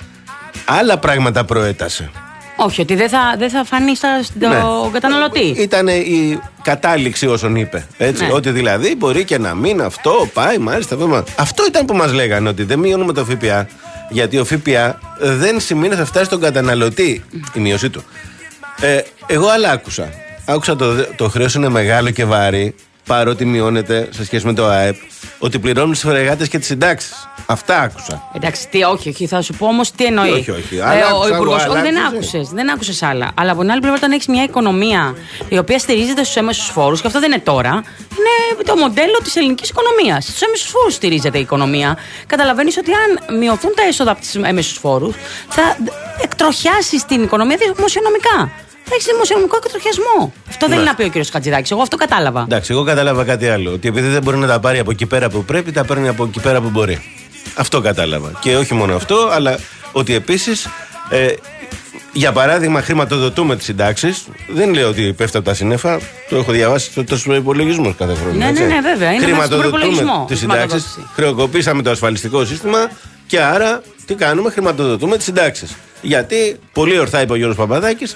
άλλα πράγματα προέτασε. Όχι, ότι δεν θα, δεν θα φανεί στον ναι. καταναλωτή. Ήταν η κατάληξη όσων είπε. Έτσι, ναι. Ότι δηλαδή μπορεί και να μην αυτό πάει, μάλιστα. Βήμα. Αυτό ήταν που μας λέγανε, ότι δεν μειώνουμε το ΦΠΑ, γιατί ο ΦΠΑ δεν σημαίνει θα φτάσει στον καταναλωτή η μείωσή του. Ε, εγώ άλλα άκουσα. Άκουσα το, το χρέος είναι μεγάλο και βαρύ, παρότι μειώνεται σε σχέση με το ΑΕΠ, ότι πληρώνουν τις φρεγάτες και τις συντάξεις. Αυτά άκουσα. Εντάξει, τι, όχι, όχι, θα σου πω όμως τι εννοεί. Όχι, όχι. Ε, ο Υπουργός, όχι, δεν άκουσες, δεν άκουσες άλλα. Αλλά από την άλλη πλευρά, όταν έχεις μια οικονομία η οποία στηρίζεται στους έμεσους φόρους, και αυτό δεν είναι τώρα, είναι το μοντέλο της ελληνικής οικονομίας. Στους έμεσους φόρους στηρίζεται η οικονομία. Καταλαβαίνεις ότι αν μειωθούν τα έσοδα από τους έμεσους φόρους, θα εκτροχιάσεις την οικονομία δημοσιονομικά. Θα έχει δημοσιονομικό εκτροχιασμό. Αυτό ναι. δεν είναι να πει ο κύριος Χατζηδάκης. Εγώ αυτό κατάλαβα. Εντάξει, εγώ κατάλαβα κάτι άλλο. Ότι επειδή δεν μπορεί να τα πάρει από εκεί πέρα που πρέπει, τα παίρνει από εκεί πέρα που μπορεί. Αυτό κατάλαβα. Και όχι μόνο αυτό, αλλά ότι επίσης, ε, για παράδειγμα, χρηματοδοτούμε τις συντάξεις. Δεν λέω ότι πέφτει από τα σύννεφα. Το έχω διαβάσει στους υπολογισμούς κάθε χρόνο. Ναι, ναι, ναι, βέβαια. Είναι χρηματοδοτούμε τις συντάξεις. Χρεοκοπήσαμε το ασφαλιστικό σύστημα και άρα τι κάνουμε, χρηματοδοτούμε τις συντάξεις. Γιατί, πολύ ορθά είπε ο Γιώργος Παπαδάκης,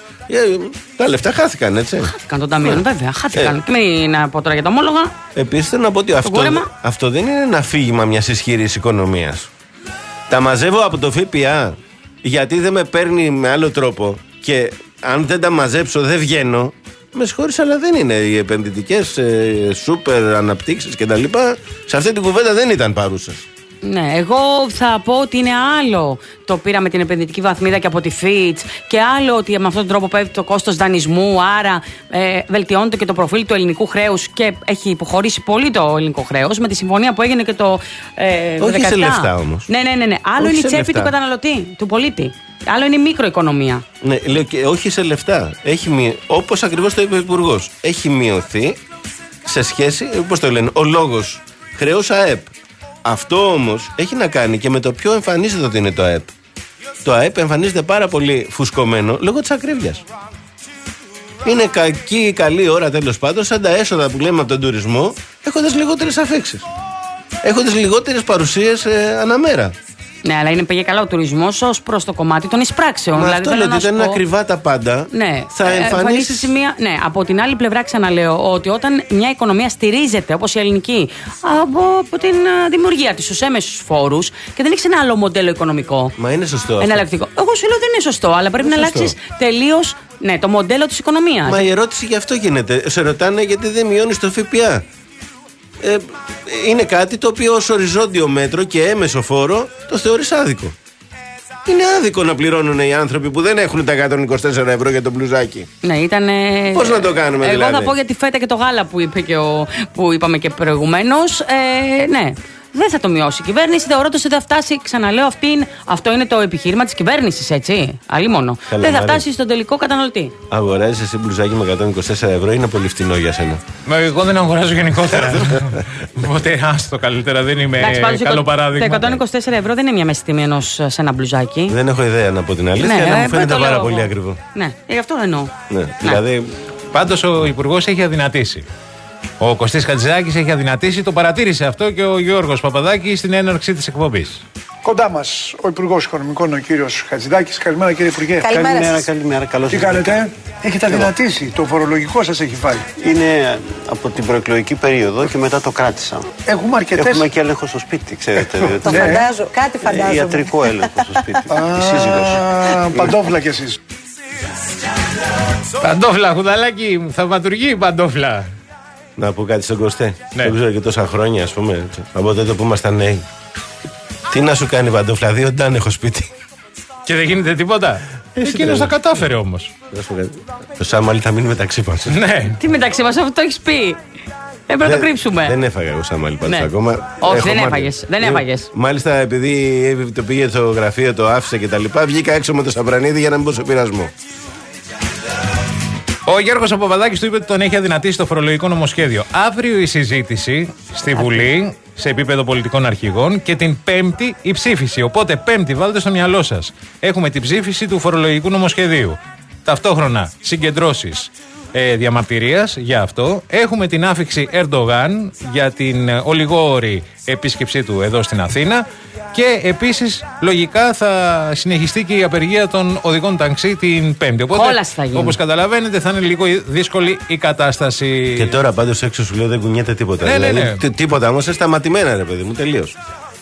τα λεφτά χάθηκαν, έτσι. Χάθηκαν των ταμείων, βέβαια. Χάθηκαν. Ε. Και μην να πω τώρα για τα ομόλογα. Επίσης, θέλω να πω ότι αυτό, αυτό δεν είναι ένα αφήγημα μιας ισχυρής οικονομίας. Τα μαζεύω από το ΦΠΑ, γιατί δεν με παίρνει με άλλο τρόπο και αν δεν τα μαζέψω δεν βγαίνω. Με συγχωρείς, αλλά δεν είναι. Οι επενδυτικές ε, σούπερ αναπτύξεις κτλ. Σε αυτή την κουβέντα δεν ήταν παρούσες. Ναι, εγώ θα πω ότι είναι άλλο το πήραμε την επενδυτική βαθμίδα και από τη Fitch και άλλο ότι με αυτόν τον τρόπο πέφτει το κόστος δανεισμού, άρα ε, βελτιώνεται και το προφίλ του ελληνικού χρέους και έχει υποχωρήσει πολύ το ελληνικό χρέος με τη συμφωνία που έγινε και το ε, όχι δεκαεπτά. Σε λεφτά όμως. Ναι, ναι, ναι, ναι. Άλλο όχι είναι η τσέπη λεφτά του καταναλωτή, του πολίτη. Άλλο είναι η μικροοικονομία. Ναι, λέω και όχι σε λεφτά. Έχει μει... Όπως ακριβώς το είπε ο Υπουργός, έχει μειωθεί σε σχέση, πώς το λένε, ο λόγος χρέος ΑΕΠ. Αυτό όμως έχει να κάνει και με το πιο εμφανίζεται ότι είναι το ΑΕΠ. Το ΑΕΠ εμφανίζεται πάρα πολύ φουσκωμένο λόγω της ακρίβειας. Είναι κακή ή καλή ώρα τέλος πάντων, σαν τα έσοδα που λέμε από τον τουρισμό, έχοντας λιγότερες αφήξεις. Έχοντας λιγότερες παρουσίες ε, αναμέρα. Ναι, αλλά είναι πήγε καλά ο τουρισμός ως προς το κομμάτι των εισπράξεων. Μα δηλαδή, αυτό λέω ότι δεν είναι ακριβά τα πάντα. Ναι, θα εμφανίσει. Μια... Ναι, από την άλλη πλευρά ξαναλέω ότι όταν μια οικονομία στηρίζεται, όπως η ελληνική, από, από την uh, δημιουργία της στους έμεσους φόρους και δεν έχει ένα άλλο μοντέλο οικονομικό. Μα είναι σωστό. Εναλλακτικό. Εγώ σου λέω δεν είναι σωστό, αλλά πρέπει είναι να αλλάξει τελείως ναι, το μοντέλο της οικονομίας. Μα η ερώτηση γι' αυτό γίνεται. Σε ρωτάνε γιατί δεν μειώνει το ΦΠΑ. Ε, είναι κάτι το οποίο ως οριζόντιο μέτρο και έμεσο φόρο το θεωρείς άδικο. Είναι άδικο να πληρώνουν οι άνθρωποι που δεν έχουν τα εκατόν είκοσι τέσσερα ευρώ για το μπλουζάκι. Ναι, ήταν. Πώς να το κάνουμε, εγώ δηλαδή. Εγώ θα πω για τη φέτα και το γάλα που, είπε και ο, που είπαμε και προηγουμένως. Ε, ναι. Δεν θα το μειώσει η κυβέρνηση, θεωρώντας ότι θα φτάσει, ξαναλέω, αυτή, αυτό είναι το επιχείρημα της κυβέρνησης, έτσι. Αλλήμονο. Δεν θα φτάσει στον τελικό καταναλωτή. Αγοράζεις εσύ μπλουζάκι με εκατόν είκοσι τέσσερα ευρώ, είναι πολύ φτηνό για σένα. Μα εγώ δεν αγοράζω γενικότερα. Οπότε άστο καλύτερα, δεν είμαι Εντάξει, καλό παράδειγμα. Τα εκατόν είκοσι τέσσερα ευρώ δεν είναι μια μέση τιμή ενός σε ένα μπλουζάκι. Δεν έχω ιδέα να πω την αλήθεια, αλλά μου φαίνεται πάρα πολύ ακριβό. Ναι, γι' αυτό εννοώ. Δηλαδή. Πάντως ο Υπουργός έχει αδυνατήσει. Ο Κωστής Χατζηδάκης έχει αδυνατήσει, το παρατήρησε αυτό και ο Γιώργος Παπαδάκης στην έναρξη της εκπομπής. Κοντά μας ο Υπουργός Οικονομικών, ο κύριος Χατζηδάκης. Καλημέρα, κύριε Υπουργέ. Καλημέρα, καλημέρα. καλημέρα. Καλώς Τι κάνετε, έχετε αδυνατήσει, το φορολογικό σας έχει φάει. Είναι από την προεκλογική περίοδο και μετά το κράτησα. Έχουμε αρκετές. Έχουμε και έλεγχο στο σπίτι, ξέρετε. Το φαντάζω, κάτι φαντάζομαι. Ιατρικό έλεγχο στο σπίτι. Η σύζυγος. Παντόφλα κι εσείς. Παντόφλα, χουδαλάκι μου, θαυματουργή η παντόφλα. Να πω κάτι στον Κωστέ. Ναι. Δεν ξέρω και τόσα χρόνια, ας πούμε. Από τότε που ήμασταν νέοι. Τι να σου κάνει παντόφλα, δύο ντάν έχω σπίτι. Και δεν γίνεται τίποτα. Εκείνος τα κατάφερε όμως. Το Σάμαλι θα μείνει μεταξύ μας. Ναι. Τι μεταξύ μας, αυτό το έχεις πει. Έπρεπε να το κρύψουμε. Δεν έφαγα εγώ σαμάλι πάντως Ναι. ακόμα. Όχι, Έχω δεν μάθει. έφαγες, δεν Ε, έφαγες. Μάλιστα, επειδή η Εύη το πήγε στο γραφείο, το άφησε και τα λοιπά, βγήκα έξω με το σαπρανίδι για να μην πω σε πειρασμό. Ο Γιώργος ο Παπαδάκης του είπε ότι τον έχει αδυνατήσει το φορολογικό νομοσχέδιο. Αύριο η συζήτηση στη Βουλή σε επίπεδο πολιτικών αρχηγών και την Πέμπτη η ψήφιση. Οπότε, Πέμπτη, βάλτε στο μυαλό σας. Έχουμε την ψήφιση του φορολογικού νομοσχεδίου. Ταυτόχρονα συγκεντρώσεις ε, διαμαρτυρίας για αυτό. Έχουμε την άφιξη Ερντογάν για την ε, ολιγόωρη επίσκεψή του εδώ στην Αθήνα. Και επίσης, λογικά, θα συνεχιστεί και η απεργία των οδηγών ταξί την Πέμπτη. Οπότε, όπως καταλαβαίνετε, θα είναι λίγο δύσκολη η κατάσταση. Και τώρα πάντως έξω σου λέω δεν κουνιέται τίποτα. Ναι, δηλαδή, ναι, ναι. τί- τίποτα όμως είναι σταματημένα, ρε παιδί μου, τελείως.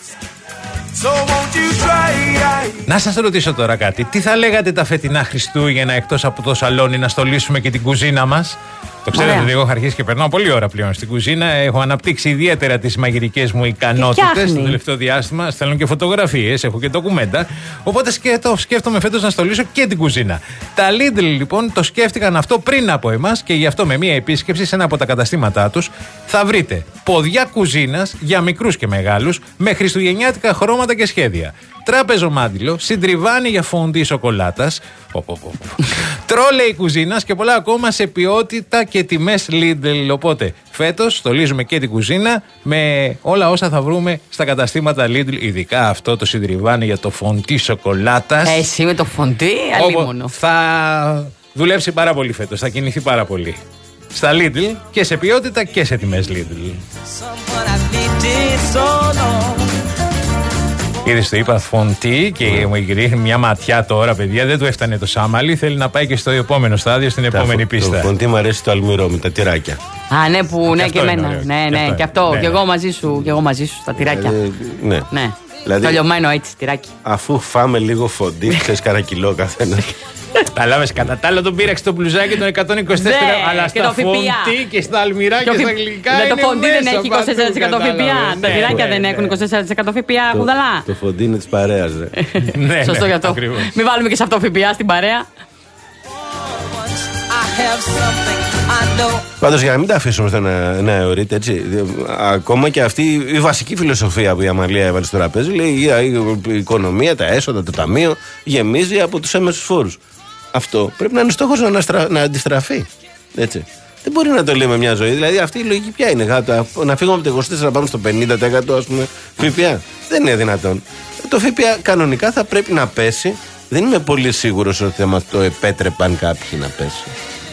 Να σας ρωτήσω τώρα κάτι. Τι θα λέγατε τα φετινά Χριστούγεννα εκτός από το σαλόνι να στολίσουμε και την κουζίνα μας? Το ξέρετε Ωραία. ότι εγώ έχω αρχίσει και περνάω πολλή ώρα πλέον στην κουζίνα. Έχω αναπτύξει ιδιαίτερα τις μαγειρικές μου ικανότητες φτιάχνει. το τελευταίο διάστημα. Στέλνω και φωτογραφίες, έχω και ντοκουμέντα. Οπότε σκέτο, σκέφτομαι φέτος να στολίσω και την κουζίνα. Τα Lidl λοιπόν το σκέφτηκαν αυτό πριν από εμάς και γι' αυτό με μία επίσκεψη σε ένα από τα καταστήματά τους θα βρείτε ποδιά κουζίνας για μικρούς και μεγάλους με χριστουγεννιάτικα χρώματα και σχέδια. Τράπεζο μάντιλο, συντριβάνι για φοντί σοκολάτας, τρόλεϊ κουζίνας και πολλά ακόμα σε ποιότητα και τιμές Lidl. Οπότε φέτος στολίζουμε και την κουζίνα με όλα όσα θα βρούμε στα καταστήματα Lidl, ειδικά αυτό το συντριβάνι για το φοντί σοκολάτας. Εσύ με το φοντί, αλίμονο. Θα δουλέψει πάρα πολύ φέτος, θα κινηθεί πάρα πολύ. Στα Lidl και σε ποιότητα και σε τιμές Lidl. Είδες το είπα φοντί και μου ρίχνει μια ματιά τώρα, παιδιά. Δεν του έφτανε το σάμαλι. Θέλει να πάει και στο επόμενο στάδιο, στην επόμενη πίστα. Το φοντί μου αρέσει το αλμυρό με τα τυράκια. Α, ναι, που ναι, αυτό και είναι εμένα. ωραίο. Ναι, Και ναι, αυτό και είναι. αυτό. Ναι, Και ναι. εγώ μαζί σου, και εγώ μαζί σου, τα τυράκια. Ε, ναι. Ναι. Δηλαδή- Το λιωμένο έτσι, τυράκι. Αφού φάμε λίγο φοντί, ξέρεις κάνα κιλό καθένα. Κατάλαβες, κατά τα άλλα τον πήραξε το μπλουζάκι των εκατόν είκοσι τέσσερα, Ναι, αλλά και στα το ΦΠΑ. φοντί και στα αλμυρά και, Και ο στα φι- γλυκά Ναι, το είναι φοντί δεν μέσα έχει είκοσι τέσσερα τοις εκατό παντού, ΦΠΑ. κατάλαβες. Τα Ναι, τυράκια ναι, δεν ναι. έχουν είκοσι τέσσερα τοις εκατό ΦΠΑ, χουδαλά. Το φοντί είναι της παρέας, ρε. Ναι, Σωστό ναι, γι' αυτό. ακριβώς. Μην βάλουμε και σε αυτό ΦΠΑ στην παρέα. Πάντως για να μην τα αφήσουμε στο να, να αιωρείται, έτσι. Ακόμα και αυτή η βασική φιλοσοφία που η Αμαλία έβαλε στο τραπέζι λέει η, η οικονομία, τα έσοδα, το ταμείο γεμίζει από τους έμεσους φόρους. Αυτό πρέπει να είναι στόχος να, αναστρα, να αντιστραφεί. Έτσι. Δεν μπορεί να το λέμε μια ζωή. Δηλαδή αυτή η λογική ποια είναι, γάτα, να φύγουμε από το είκοσι τέσσερα να πάμε στο πενήντα τοις εκατό ας πούμε ΦΠΑ. Δεν είναι δυνατόν. Το ΦΠΑ κανονικά θα πρέπει να πέσει. Δεν είμαι πολύ σίγουρος ότι θα μας το επέτρεπαν κάποιοι να πέσει.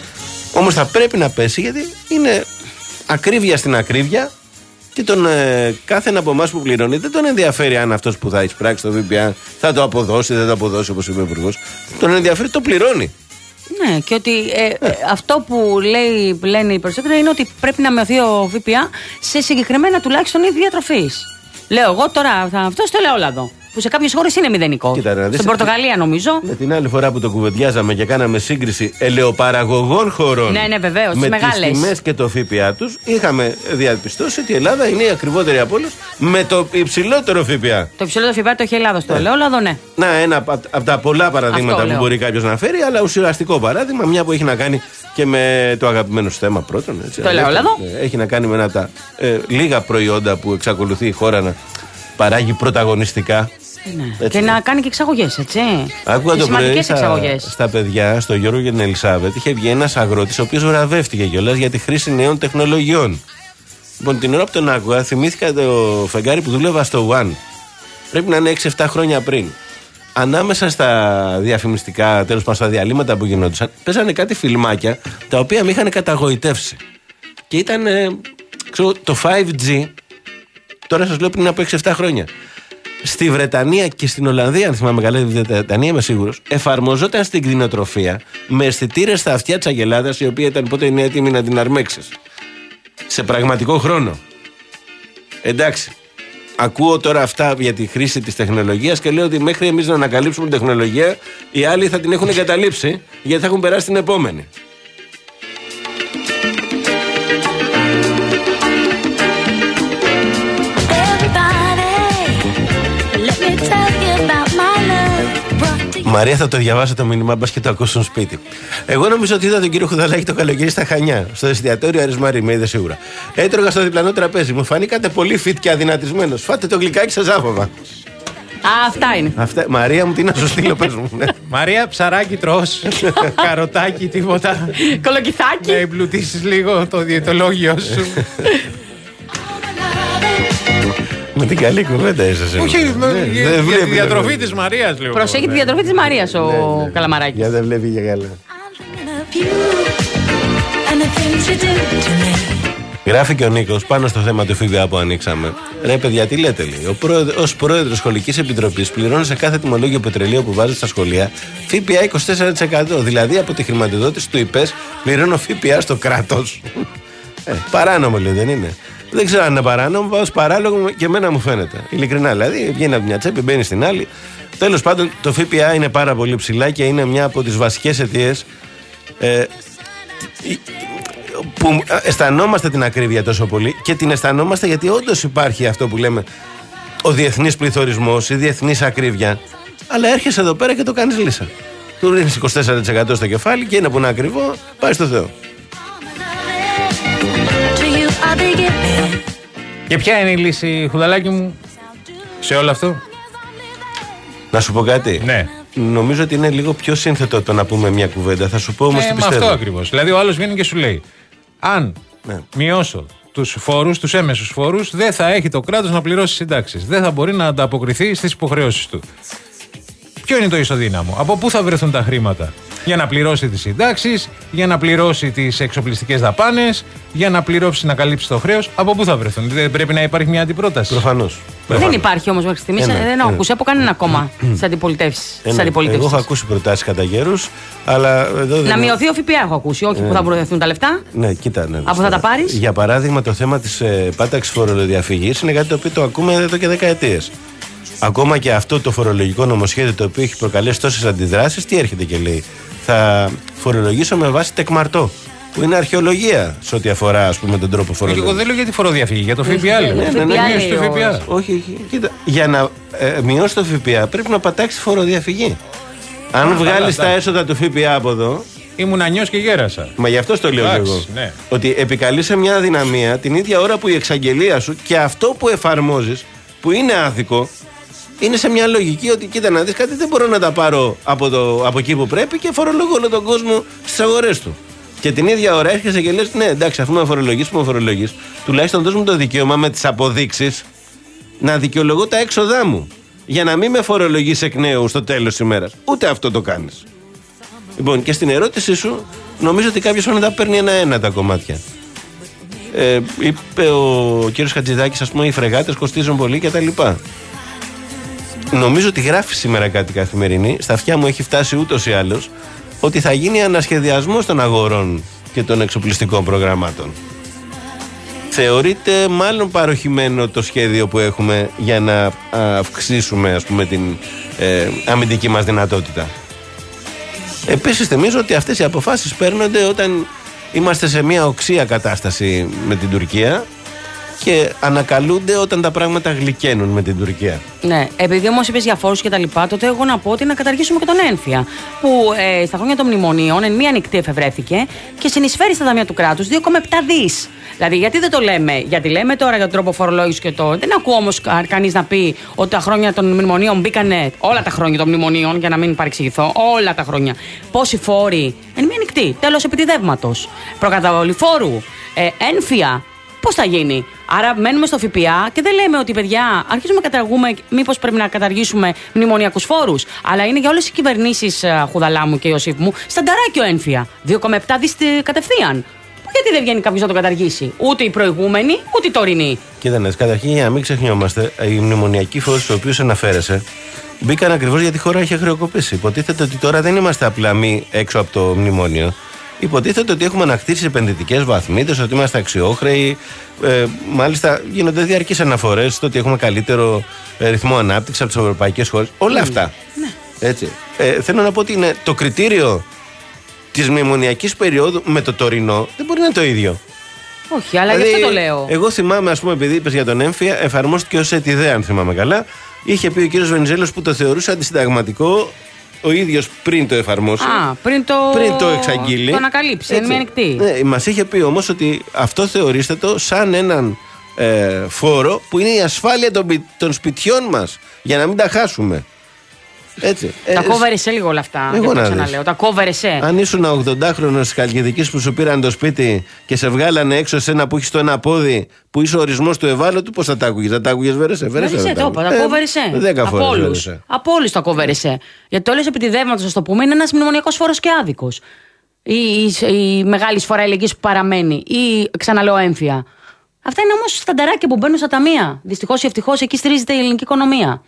Όμως θα πρέπει να πέσει γιατί είναι ακρίβεια στην ακρίβεια και τον ε, κάθε ένα από εμάς που πληρώνει δεν τον ενδιαφέρει αν αυτός που θα εισπράξει το ΦΠΑ θα το αποδώσει, δεν θα το αποδώσει όπως είπε ο Υπουργός. Τον ενδιαφέρει το πληρώνει. Ναι, και ότι ε, ε, αυτό που, λέει, που λένε οι περισσότεροι είναι ότι πρέπει να μειωθεί ο ΦΠΑ σε συγκεκριμένα τουλάχιστον είδη διατροφής. Λέω εγώ τώρα, θα, αυτό στο ελαιόλαδο. Που σε κάποιες χώρες είναι μηδενικό. Κοίτα, ρε, να δεις- Στην Πορτογαλία νομίζω. Με την άλλη φορά που το κουβεντιάζαμε και κάναμε σύγκριση ελαιοπαραγωγών χωρών Ναι, ναι, βεβαίως, με τις τις μεγάλες. τιμές και το ΦΠΑ τους, είχαμε διαπιστώσει ότι η Ελλάδα είναι η ακριβότερη από όλες με το υψηλότερο ΦΠΑ. Το υψηλότερο ΦΠΑ το έχει η Ελλάδα στο ελαιόλαδο, ναι. Να, ένα από από τα πολλά παραδείγματα Αυτό που λέω. μπορεί κάποιο να φέρει, αλλά ουσιαστικό παράδειγμα, μια που έχει να κάνει και με το αγαπημένο σου θέμα πρώτον. Έτσι, Το ελαιόλαδο. Ε, Έχει να κάνει με ένα από τα ε, λίγα προϊόντα που εξακολουθεί η χώρα να παράγει πρωταγωνιστικά. Ναι. Έτσι. Και να κάνει και εξαγωγές, έτσι. Άκουγα Και το πρωί σημαντικές στα, εξαγωγές. στα παιδιά, στο Γιώργο και την Ελισάβετ, είχε βγει ένα αγρότη ο οποίο βραβεύτηκε κιόλα για τη χρήση νέων τεχνολογιών. Λοιπόν, την ώρα που τον άκουγα, θυμήθηκα το φεγγάρι που δούλευα στο One. Πρέπει να είναι έξι εφτά χρόνια πριν. Ανάμεσα στα διαφημιστικά, τέλος πάντων στα διαλύματα που γινόντουσαν, παίζανε κάτι φιλμάκια τα οποία με είχαν καταγοητεύσει. Και ήταν ε, ξέρω, το φάιβ τζι, τώρα σας λέω πριν από έξι εφτά χρόνια. Στη Βρετανία και στην Ολλανδία, αν θυμάμαι καλά, τη Βρετανία είμαι σίγουρος, εφαρμοζόταν στην κτηνοτροφία με αισθητήρες στα αυτιά της αγελάδας, η οποία ήταν πότε είναι έτοιμη να την αρμέξεις. Σε πραγματικό χρόνο. Εντάξει. Ακούω τώρα αυτά για τη χρήση της τεχνολογίας και λέω ότι μέχρι εμείς να ανακαλύψουμε την τεχνολογία, οι άλλοι θα την έχουν εγκαταλείψει γιατί θα έχουν περάσει την επόμενη. Μαρία, θα το διαβάσω το μήνυμα, μπας και το ακούσουν σπίτι. Εγώ νομίζω ότι είδα τον κύριο Χουδαλάκη το καλοκαίρι στα Χανιά, στο εστιατόριο Άρης Μαρή, με είδε σίγουρα. Έτρωγα στο διπλανό τραπέζι, μου φανήκατε πολύ fit και αδυνατισμένος. Φάτε το γλυκάκι σας άφοβα. Α, αυτά είναι. Αυτά, Μαρία μου, τι να σου στείλω, πες μου. Ναι. Μαρία, ψαράκι τρως, καροτάκι, τίποτα. Κολοκυθάκι. Να εμπλουτίσεις λίγο το διαιτολόγιο σου. Με την καλή κουβέντα είσαι. Όχι, για τη διατροφή της Μαρίας λίγο. Προσέχει τη διατροφή της Μαρίας ο Καλαμαράκης. Για δεν βλέπει για καλά. Γράφει και ο Νίκος πάνω στο θέμα του ΦΠΑ που ανοίξαμε. Ρε παιδιά, τι λέτε, λέει. Ως πρόεδρος σχολικής επιτροπής πληρώνω σε κάθε τιμολόγιο πετρελαίου που βάζει στα σχολεία ΦΠΑ είκοσι τέσσερα τοις εκατό. Δηλαδή από τη χρηματοδότηση του ΙΠΕΣ πληρώνω ΦΠΑ στο κράτος. ε, παράνομο, λέει, δεν είναι. Δεν ξέρω αν είναι παράνομο, πάω παράλογο και εμένα μου φαίνεται. Ειλικρινά, δηλαδή βγαίνει από μια τσέπη, μπαίνει στην άλλη. Τέλος πάντων, το ΦΠΑ είναι πάρα πολύ ψηλά και είναι μια από τις βασικές αιτίες ε, που αισθανόμαστε την ακρίβεια τόσο πολύ και την αισθανόμαστε γιατί όντως υπάρχει αυτό που λέμε ο διεθνής πληθωρισμός, η διεθνής ακρίβεια. Αλλά έρχεσαι εδώ πέρα και το κάνεις λύσα. Του ρίχνεις είκοσι τέσσερα τοις εκατό στο κεφάλι και είναι που είναι ακριβό, πάει στο Θεό. Και ποια είναι η λύση, Χουδαλάκη μου, σε όλο αυτό? Να σου πω κάτι. Ναι. Νομίζω ότι είναι λίγο πιο σύνθετο το να πούμε μια κουβέντα. Θα σου πω όμως τι πιστεύω. Αυτό ακριβώς. Δηλαδή, ο άλλος βγαίνει και σου λέει: αν ναι. μειώσω τους φόρους, τους έμεσους φόρους, δεν θα έχει το κράτος να πληρώσει συντάξεις. Δεν θα μπορεί να ανταποκριθεί στις υποχρεώσεις του. Ποιο είναι το ισοδύναμο? Από πού θα βρεθούν τα χρήματα? Για να πληρώσει τις συντάξεις, για να πληρώσει τις εξοπλιστικές δαπάνες, για να πληρώσει να καλύψει το χρέος. Από πού θα βρεθούν? Δεν πρέπει να υπάρχει μια αντιπρόταση? Προφανώς. Δεν υπάρχει όμως μέχρι στιγμής. Δεν έχω ακούσει από κανένα κόμμα στις αντιπολιτεύσεις. Εγώ έχω ακούσει προτάσεις κατά γέρους, αλλά εδώ δεν. Να μειωθεί ο ΦΠΑ έχω ακούσει. Όχι που θα προωθηθούν τα λεφτά. Ναι, κοίτα. Ναι, από θα τα πάρεις. Για παράδειγμα, το θέμα της ε, πάταξης φοροδιαφυγής είναι κάτι το οποίο το ακούμε εδώ και δεκαετίες. Ακόμα και αυτό το φορολογικό νομοσχέδιο το οποίο έχει προκαλέσει τόσες αντιδράσεις, τι έρχεται και λέει? Θα φορολογήσω με βάση τεκμαρτό. Που είναι αρχαιολογία σε ό,τι αφορά, ας πούμε, τον τρόπο φορολογίας. Εγώ δεν λέω για τη φοροδιαφυγή, για το ΦΠΑ. Ναι, ναι, ναι, ναι, όχι, κοίτα. Για να ε, μειώσει το ΦΠΑ πρέπει να πατάξει τη φοροδιαφυγή. Αν βγάλει τα έσοδα του ΦΠΑ από εδώ. Ήμουν ανιός και γέρασα. Μα γι' αυτό το λέω και εγώ. Ναι. Ότι επικαλείσαι μια αδυναμία την ίδια ώρα που η εξαγγελία σου και αυτό που εφαρμόζεις, που είναι άδικο, είναι σε μια λογική ότι κοίτα να δεις κάτι, δεν μπορώ να τα πάρω από, το, από εκεί που πρέπει και φορολογώ όλο τον κόσμο στις αγορές του. Και την ίδια ώρα έρχεσαι και λες: ναι, εντάξει, αφού με φορολογείς, που με φορολογείς, τουλάχιστον δώσ' μου το δικαίωμα με τις αποδείξεις να δικαιολογώ τα έξοδά μου. Για να μην με φορολογείς εκ νέου στο τέλος της ημέρας. Ούτε αυτό το κάνεις. Λοιπόν, και στην ερώτησή σου, νομίζω ότι κάποιος φαίνεται παίρνει ένα-ένα τα κομμάτια. Ε, είπε ο κύριος Χατζηδάκης, ας πούμε, οι φρεγάτες κοστίζουν πολύ κτλ. Νομίζω ότι γράφει σήμερα κάτι Καθημερινή. Στα αυτιά μου έχει φτάσει ούτως ή άλλως ότι θα γίνει ανασχεδιασμός των αγορών και των εξοπλιστικών προγραμμάτων. Θεωρείται μάλλον παροχημένο το σχέδιο που έχουμε για να αυξήσουμε, ας πούμε, την ε, αμυντική μας δυνατότητα. Επίσης θυμίζω ότι αυτές οι αποφάσεις παίρνονται όταν είμαστε σε μια οξία κατάσταση με την Τουρκία και ανακαλούνται όταν τα πράγματα γλυκαίνουν με την Τουρκία. Ναι, επειδή όμως είπες για φόρους και τα λοιπά, τότε εγώ να πω ότι να καταργήσουμε και τον ένφια. Που ε, στα χρόνια των μνημονίων εν μία νυχτή εφευρέθηκε και συνεισφέρει στα ταμεία του κράτους δύο κόμμα επτά δις. Δηλαδή, γιατί δεν το λέμε? Γιατί λέμε τώρα για τον τρόπο φορολόγηση και το. Δεν ακούω όμως κανείς να πει ότι τα χρόνια των μνημονίων μπήκανε. Όλα τα χρόνια των μνημονίων, για να μην παρεξηγηθώ, όλα τα χρόνια. Πόσοι φόροι εν μία νυχτή, τέλος επιτιδεύματος, προκαταβολή φόρου, ε, ένφια. Πώς θα γίνει? Άρα μένουμε στο ΦΠΑ και δεν λέμε ότι, παιδιά, αρχίζουμε να καταργούμε, μήπως πρέπει να καταργήσουμε μνημονιακούς φόρους. Αλλά είναι για όλες οι κυβερνήσεις, Χουδαλά μου και Ιωσήφ μου, στανταράκι ο ένφια. δύο κόμμα επτά δις κατευθείαν. Γιατί δεν βγαίνει κάποιος να το καταργήσει? Ούτε οι προηγούμενοι, ούτε οι τωρινοί. Κοίτα, καταρχήν, για να μην ξεχνιόμαστε, οι μνημονιακοί φόροι στους οποίους αναφέρεσαι μπήκαν ακριβώς γιατί η χώρα είχε χρεοκοπήσει. Υποτίθεται ότι τώρα δεν είμαστε απλά μη έξω από το μνημόνιο. Υποτίθεται ότι έχουμε ανακτήσει επενδυτικές βαθμίδες, ότι είμαστε αξιόχρεοι. Ε, μάλιστα, γίνονται διαρκείς αναφορές στο ότι έχουμε καλύτερο ρυθμό ανάπτυξης από τις ευρωπαϊκές χώρες. Όλα αυτά. Ναι. Έτσι. Ε, θέλω να πω ότι είναι το κριτήριο της μνημονιακής περίοδου με το τωρινό δεν μπορεί να είναι το ίδιο. Όχι, αλλά δηλαδή, γι' αυτό το λέω. Εγώ θυμάμαι, ας πούμε, επειδή είπες για τον έμφυα, εφαρμόστηκε ως ετιδέα, αν θυμάμαι καλά. Είχε πει ο κύριος Βενιζέλος που το θεωρούσε αντισυνταγματικό ο ίδιος πριν το εφαρμόσει. Α, πριν το, πριν το εξαγγείλει. Το ανακαλύψει, είναι μια ανοιχτή. Ναι, μας είχε πει όμως ότι αυτό θεωρήστε το σαν έναν ε, φόρο που είναι η ασφάλεια των, των σπιτιών μας, για να μην τα χάσουμε. Έτσι. Τα κόβερεσέ λίγο όλα αυτά. Εγώ να ξαναλέω. Τα κόβερεσέ. Αν ήσουν ογδοντάχρονος της Χαλκιδικής που σου πήραν το σπίτι και σε βγάλανε έξω σε ένα που έχει το ένα πόδι που είσαι ο ορισμός του ευάλωτου, πώς θα τα άκουγες? Θα τα άκουγες βέρεσέ? Βέρεσέ, το είπα. Τα κόβερεσέ. Δέκα φορές. Από όλους τα κόβερεσέ. Γιατί το όλες επιτιδεύματος, ας το πούμε, είναι ένας μνημονιακός φόρος και άδικος. Η, η, η μεγάλη εισφορά ηλικίας που παραμένει. Ή, ξαναλέω, έμφυα. Αυτά είναι όμως στανταράκια που μπαίνουν στα ταμεία. Δυστυχώς ή ευτυχώς εκεί στηρίζεται η ελληνική οικονομία.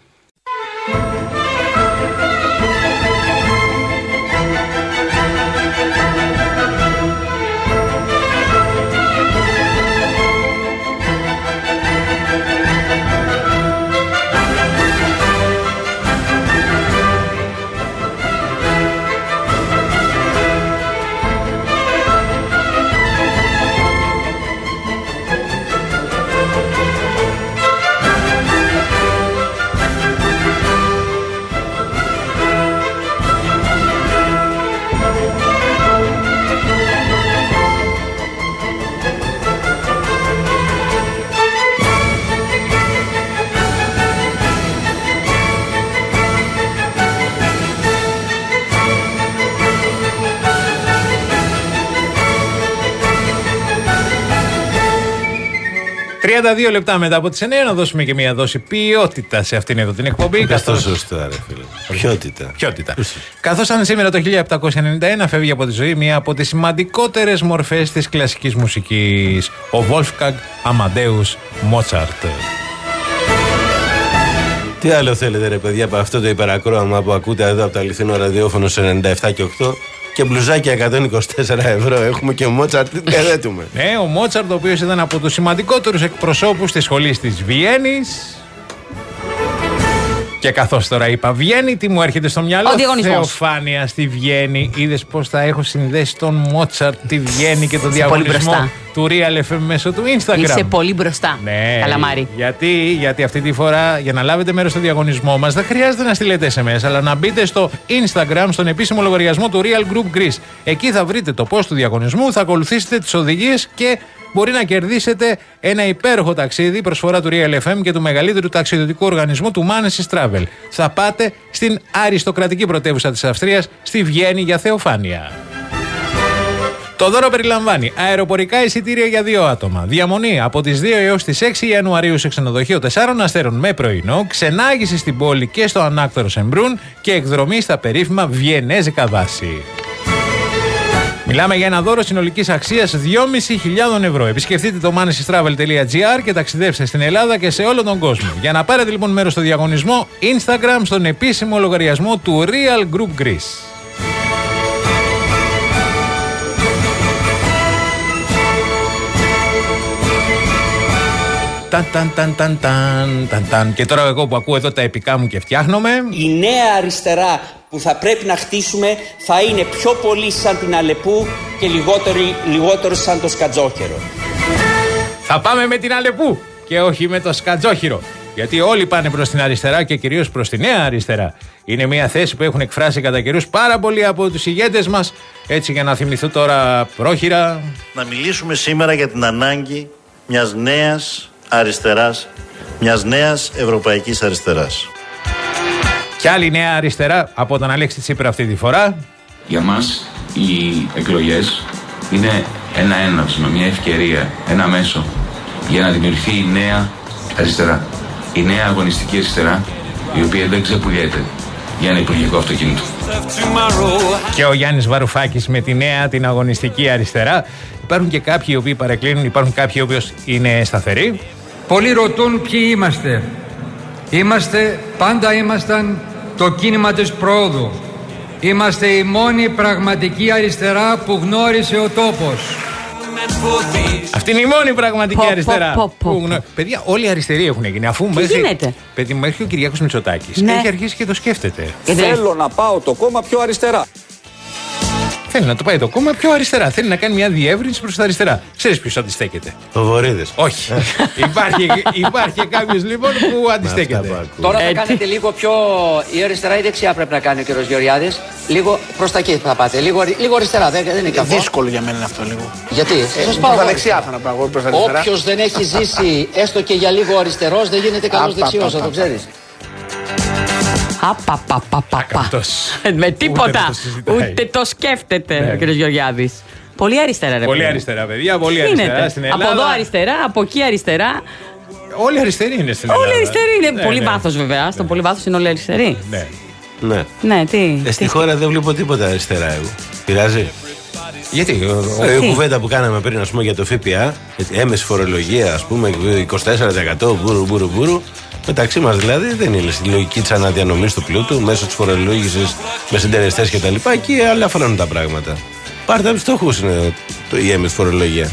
τριάντα δύο λεπτά μετά από τις εννιά να δώσουμε και μια δόση ποιότητα σε αυτήν εδώ την εκπομπή. Καθώς σωστά, ρε φίλε. Ποιότητα. Ποιότητα. Καθώς αν σήμερα το χίλια επτακόσια ενενήντα ένα φεύγει από τη ζωή μία από τις σημαντικότερες μορφές της κλασικής μουσικής, ο Wolfgang Amadeus Mozart. Τι άλλο θέλετε, ρε παιδιά, από αυτό το υπερακρόαμα που ακούτε εδώ από το αληθινό ραδιόφωνο σε ενενήντα επτά και οκτώ? Και μπλουζάκια εκατόν είκοσι τέσσερα ευρώ έχουμε και ο Μότσαρτ διαθέτουμε. Ναι, ο Μότσαρτ, ο οποίος ήταν από τους σημαντικότερους εκπροσώπους της σχολής της Βιέννης. Και καθώς τώρα είπα Βιέννη, τι μου έρχεται στο μυαλό? Θεοφάνεια στη Βιέννη. Είδες πώς θα έχω συνδέσει τον Μότσαρτ, τη Βιέννη και τον διαγωνισμό του Real εφ εμ μέσω του Instagram. Είσαι πολύ μπροστά, ναι, Καλαμάρη. Γιατί, γιατί αυτή τη φορά για να λάβετε μέρος στο διαγωνισμό μας δεν χρειάζεται να στείλετε ες εμ ες, αλλά να μπείτε στο Instagram, στον επίσημο λογαριασμό του Real Group Greece. Εκεί θα βρείτε το post του διαγωνισμού, θα ακολουθήσετε τις οδηγίες και μπορεί να κερδίσετε ένα υπέροχο ταξίδι, προσφορά του Real εφ εμ και του μεγαλύτερου ταξιδιωτικού οργανισμού του Manesis Travel. Θα πάτε στην αριστοκρατική πρωτεύουσα της Αυστρίας, στη Βιέννη, για θεοφάνεια. Το δώρο περιλαμβάνει αεροπορικά εισιτήρια για δύο άτομα, διαμονή από τις δύο έως τις έξι Ιανουαρίου σε ξενοδοχείο τεσσάρων αστέρων με πρωινό, ξενάγηση στην πόλη και στο ανάκτορο Σεμπρούν και εκδρομή στα περίφημα βιενέζικα δάση. Μιλάμε για ένα δώρο συνολικής αξίας δυόμισι χιλιάδες ευρώ. Επισκεφτείτε το manesis travel τελεία gr και ταξιδεύστε στην Ελλάδα και σε όλο τον κόσμο. Για να πάρετε λοιπόν μέρος στο διαγωνισμό, Instagram στον επίσημο λογαριασμό του Real Group Greece. Ταν, ταν, ταν, ταν, ταν, ταν, ταν. Και τώρα εγώ που ακούω εδώ τα επικά μου και φτιάχνομαι. Η νέα αριστερά που θα πρέπει να χτίσουμε θα είναι πιο πολύ σαν την Αλεπού και λιγότερο, λιγότερο σαν το Σκατζόχυρο. Θα πάμε με την Αλεπού και όχι με το Σκατζόχυρο. Γιατί όλοι πάνε προς την αριστερά και κυρίως προς τη νέα αριστερά. Είναι μια θέση που έχουν εκφράσει κατά καιρούς πάρα πολλοί από τους ηγέτες μας. Έτσι, για να θυμηθώ τώρα πρόχειρα. Να μιλήσουμε σήμερα για την ανάγκη μιας νέας αριστεράς, μιας νέας ευρωπαϊκής αριστεράς. Κι άλλη νέα αριστερά από τον Αλέξη Τσίπρα αυτή τη φορά. Για μας οι εκλογές είναι ένα έναυσμα, μια ευκαιρία, ένα μέσο για να δημιουργηθεί η νέα αριστερά. Η νέα αγωνιστική αριστερά, η οποία δεν ξεπουλιέται για ένα υπουργικό αυτοκίνητο. Και ο Γιάννης Βαρουφάκης με τη νέα την αγωνιστική αριστερά. Υπάρχουν και κάποιοι οι οποίοι παρεκκλίνουν, υπάρχουν κάποιοι οι οποίοι είναι σταθεροί. Πολλοί ρωτούν ποιοι είμαστε. Είμαστε, πάντα ήμασταν το κίνημα της πρόοδου. Είμαστε η μόνη πραγματική αριστερά που γνώρισε ο τόπος. Αυτή είναι η μόνη πραγματική πο, αριστερά. Πο, πο, πο, γνω... Παιδιά, όλοι οι αριστεροί έχουν γίνει. Αφού τι μέχρι... γίνεται. Παιδί, μέχρι ο Κυριάκος Μητσοτάκης ναι. έχει αρχίσει και το σκέφτεται. Θέλω να πάω το κόμμα πιο αριστερά. Θέλει να το πάει το κόμμα πιο αριστερά. Θέλει να κάνει μια διεύρυνση προς τα αριστερά. Ξέρεις ποιος αντιστέκεται? Ο Βορίδης. Όχι. υπάρχει υπάρχει κάποιος λοιπόν που αντιστέκεται. Τώρα θα κάνετε λίγο πιο. Η αριστερά ή δεξιά πρέπει να κάνει ο κ. Γεωργιάδης. Λίγο προς τα εκεί θα πάτε. Λίγο, λίγο αριστερά. Δεν, δεν είναι κακό. Δύσκολο για μένα είναι αυτό λίγο. Γιατί? Ε, προς τα δεξιά θα να πάω. Προς τα αριστερά. Όποιος δεν έχει ζήσει έστω και για λίγο αριστερός δεν γίνεται καλός δεξιός. Θα το ξέρεις. Απαπαπαπαπα. Με τίποτα. Ούτε το σκέφτεται ο κ. Γεωργιάδης. Πολύ αριστερά, ρε. Πολύ αριστερά, παιδιά. Πολύ αριστερά στην Ελλάδα. Από εδώ αριστερά, από εκεί αριστερά. Όλοι αριστεροί είναι στην Ελλάδα. Όλοι αριστεροί είναι. Πολύ βάθος, βέβαια. Στο πολύ βάθος είναι όλοι αριστεροί. Ναι. Ναι. Ναι, τι. Ε, στη χώρα δεν βλέπω τίποτα αριστερά εγώ. Πειράζει? Γιατί? Η κουβέντα που κάναμε πριν, ας πούμε, για το ΦΠΑ, έμεση φορολογία, ας πούμε, είκοσι τέσσερα τοις εκατό μπούρου, μπούρου, μπούρου. Μεταξύ μας δηλαδή δεν είναι στη λογική της αναδιανομής του πλούτου μέσω της φορολογήσης με συντελεστές και τα λοιπά. Εκεί άλλα φρώνουν τα πράγματα. Πάρτε από τους στόχους είναι το, η έμεση φορολογία.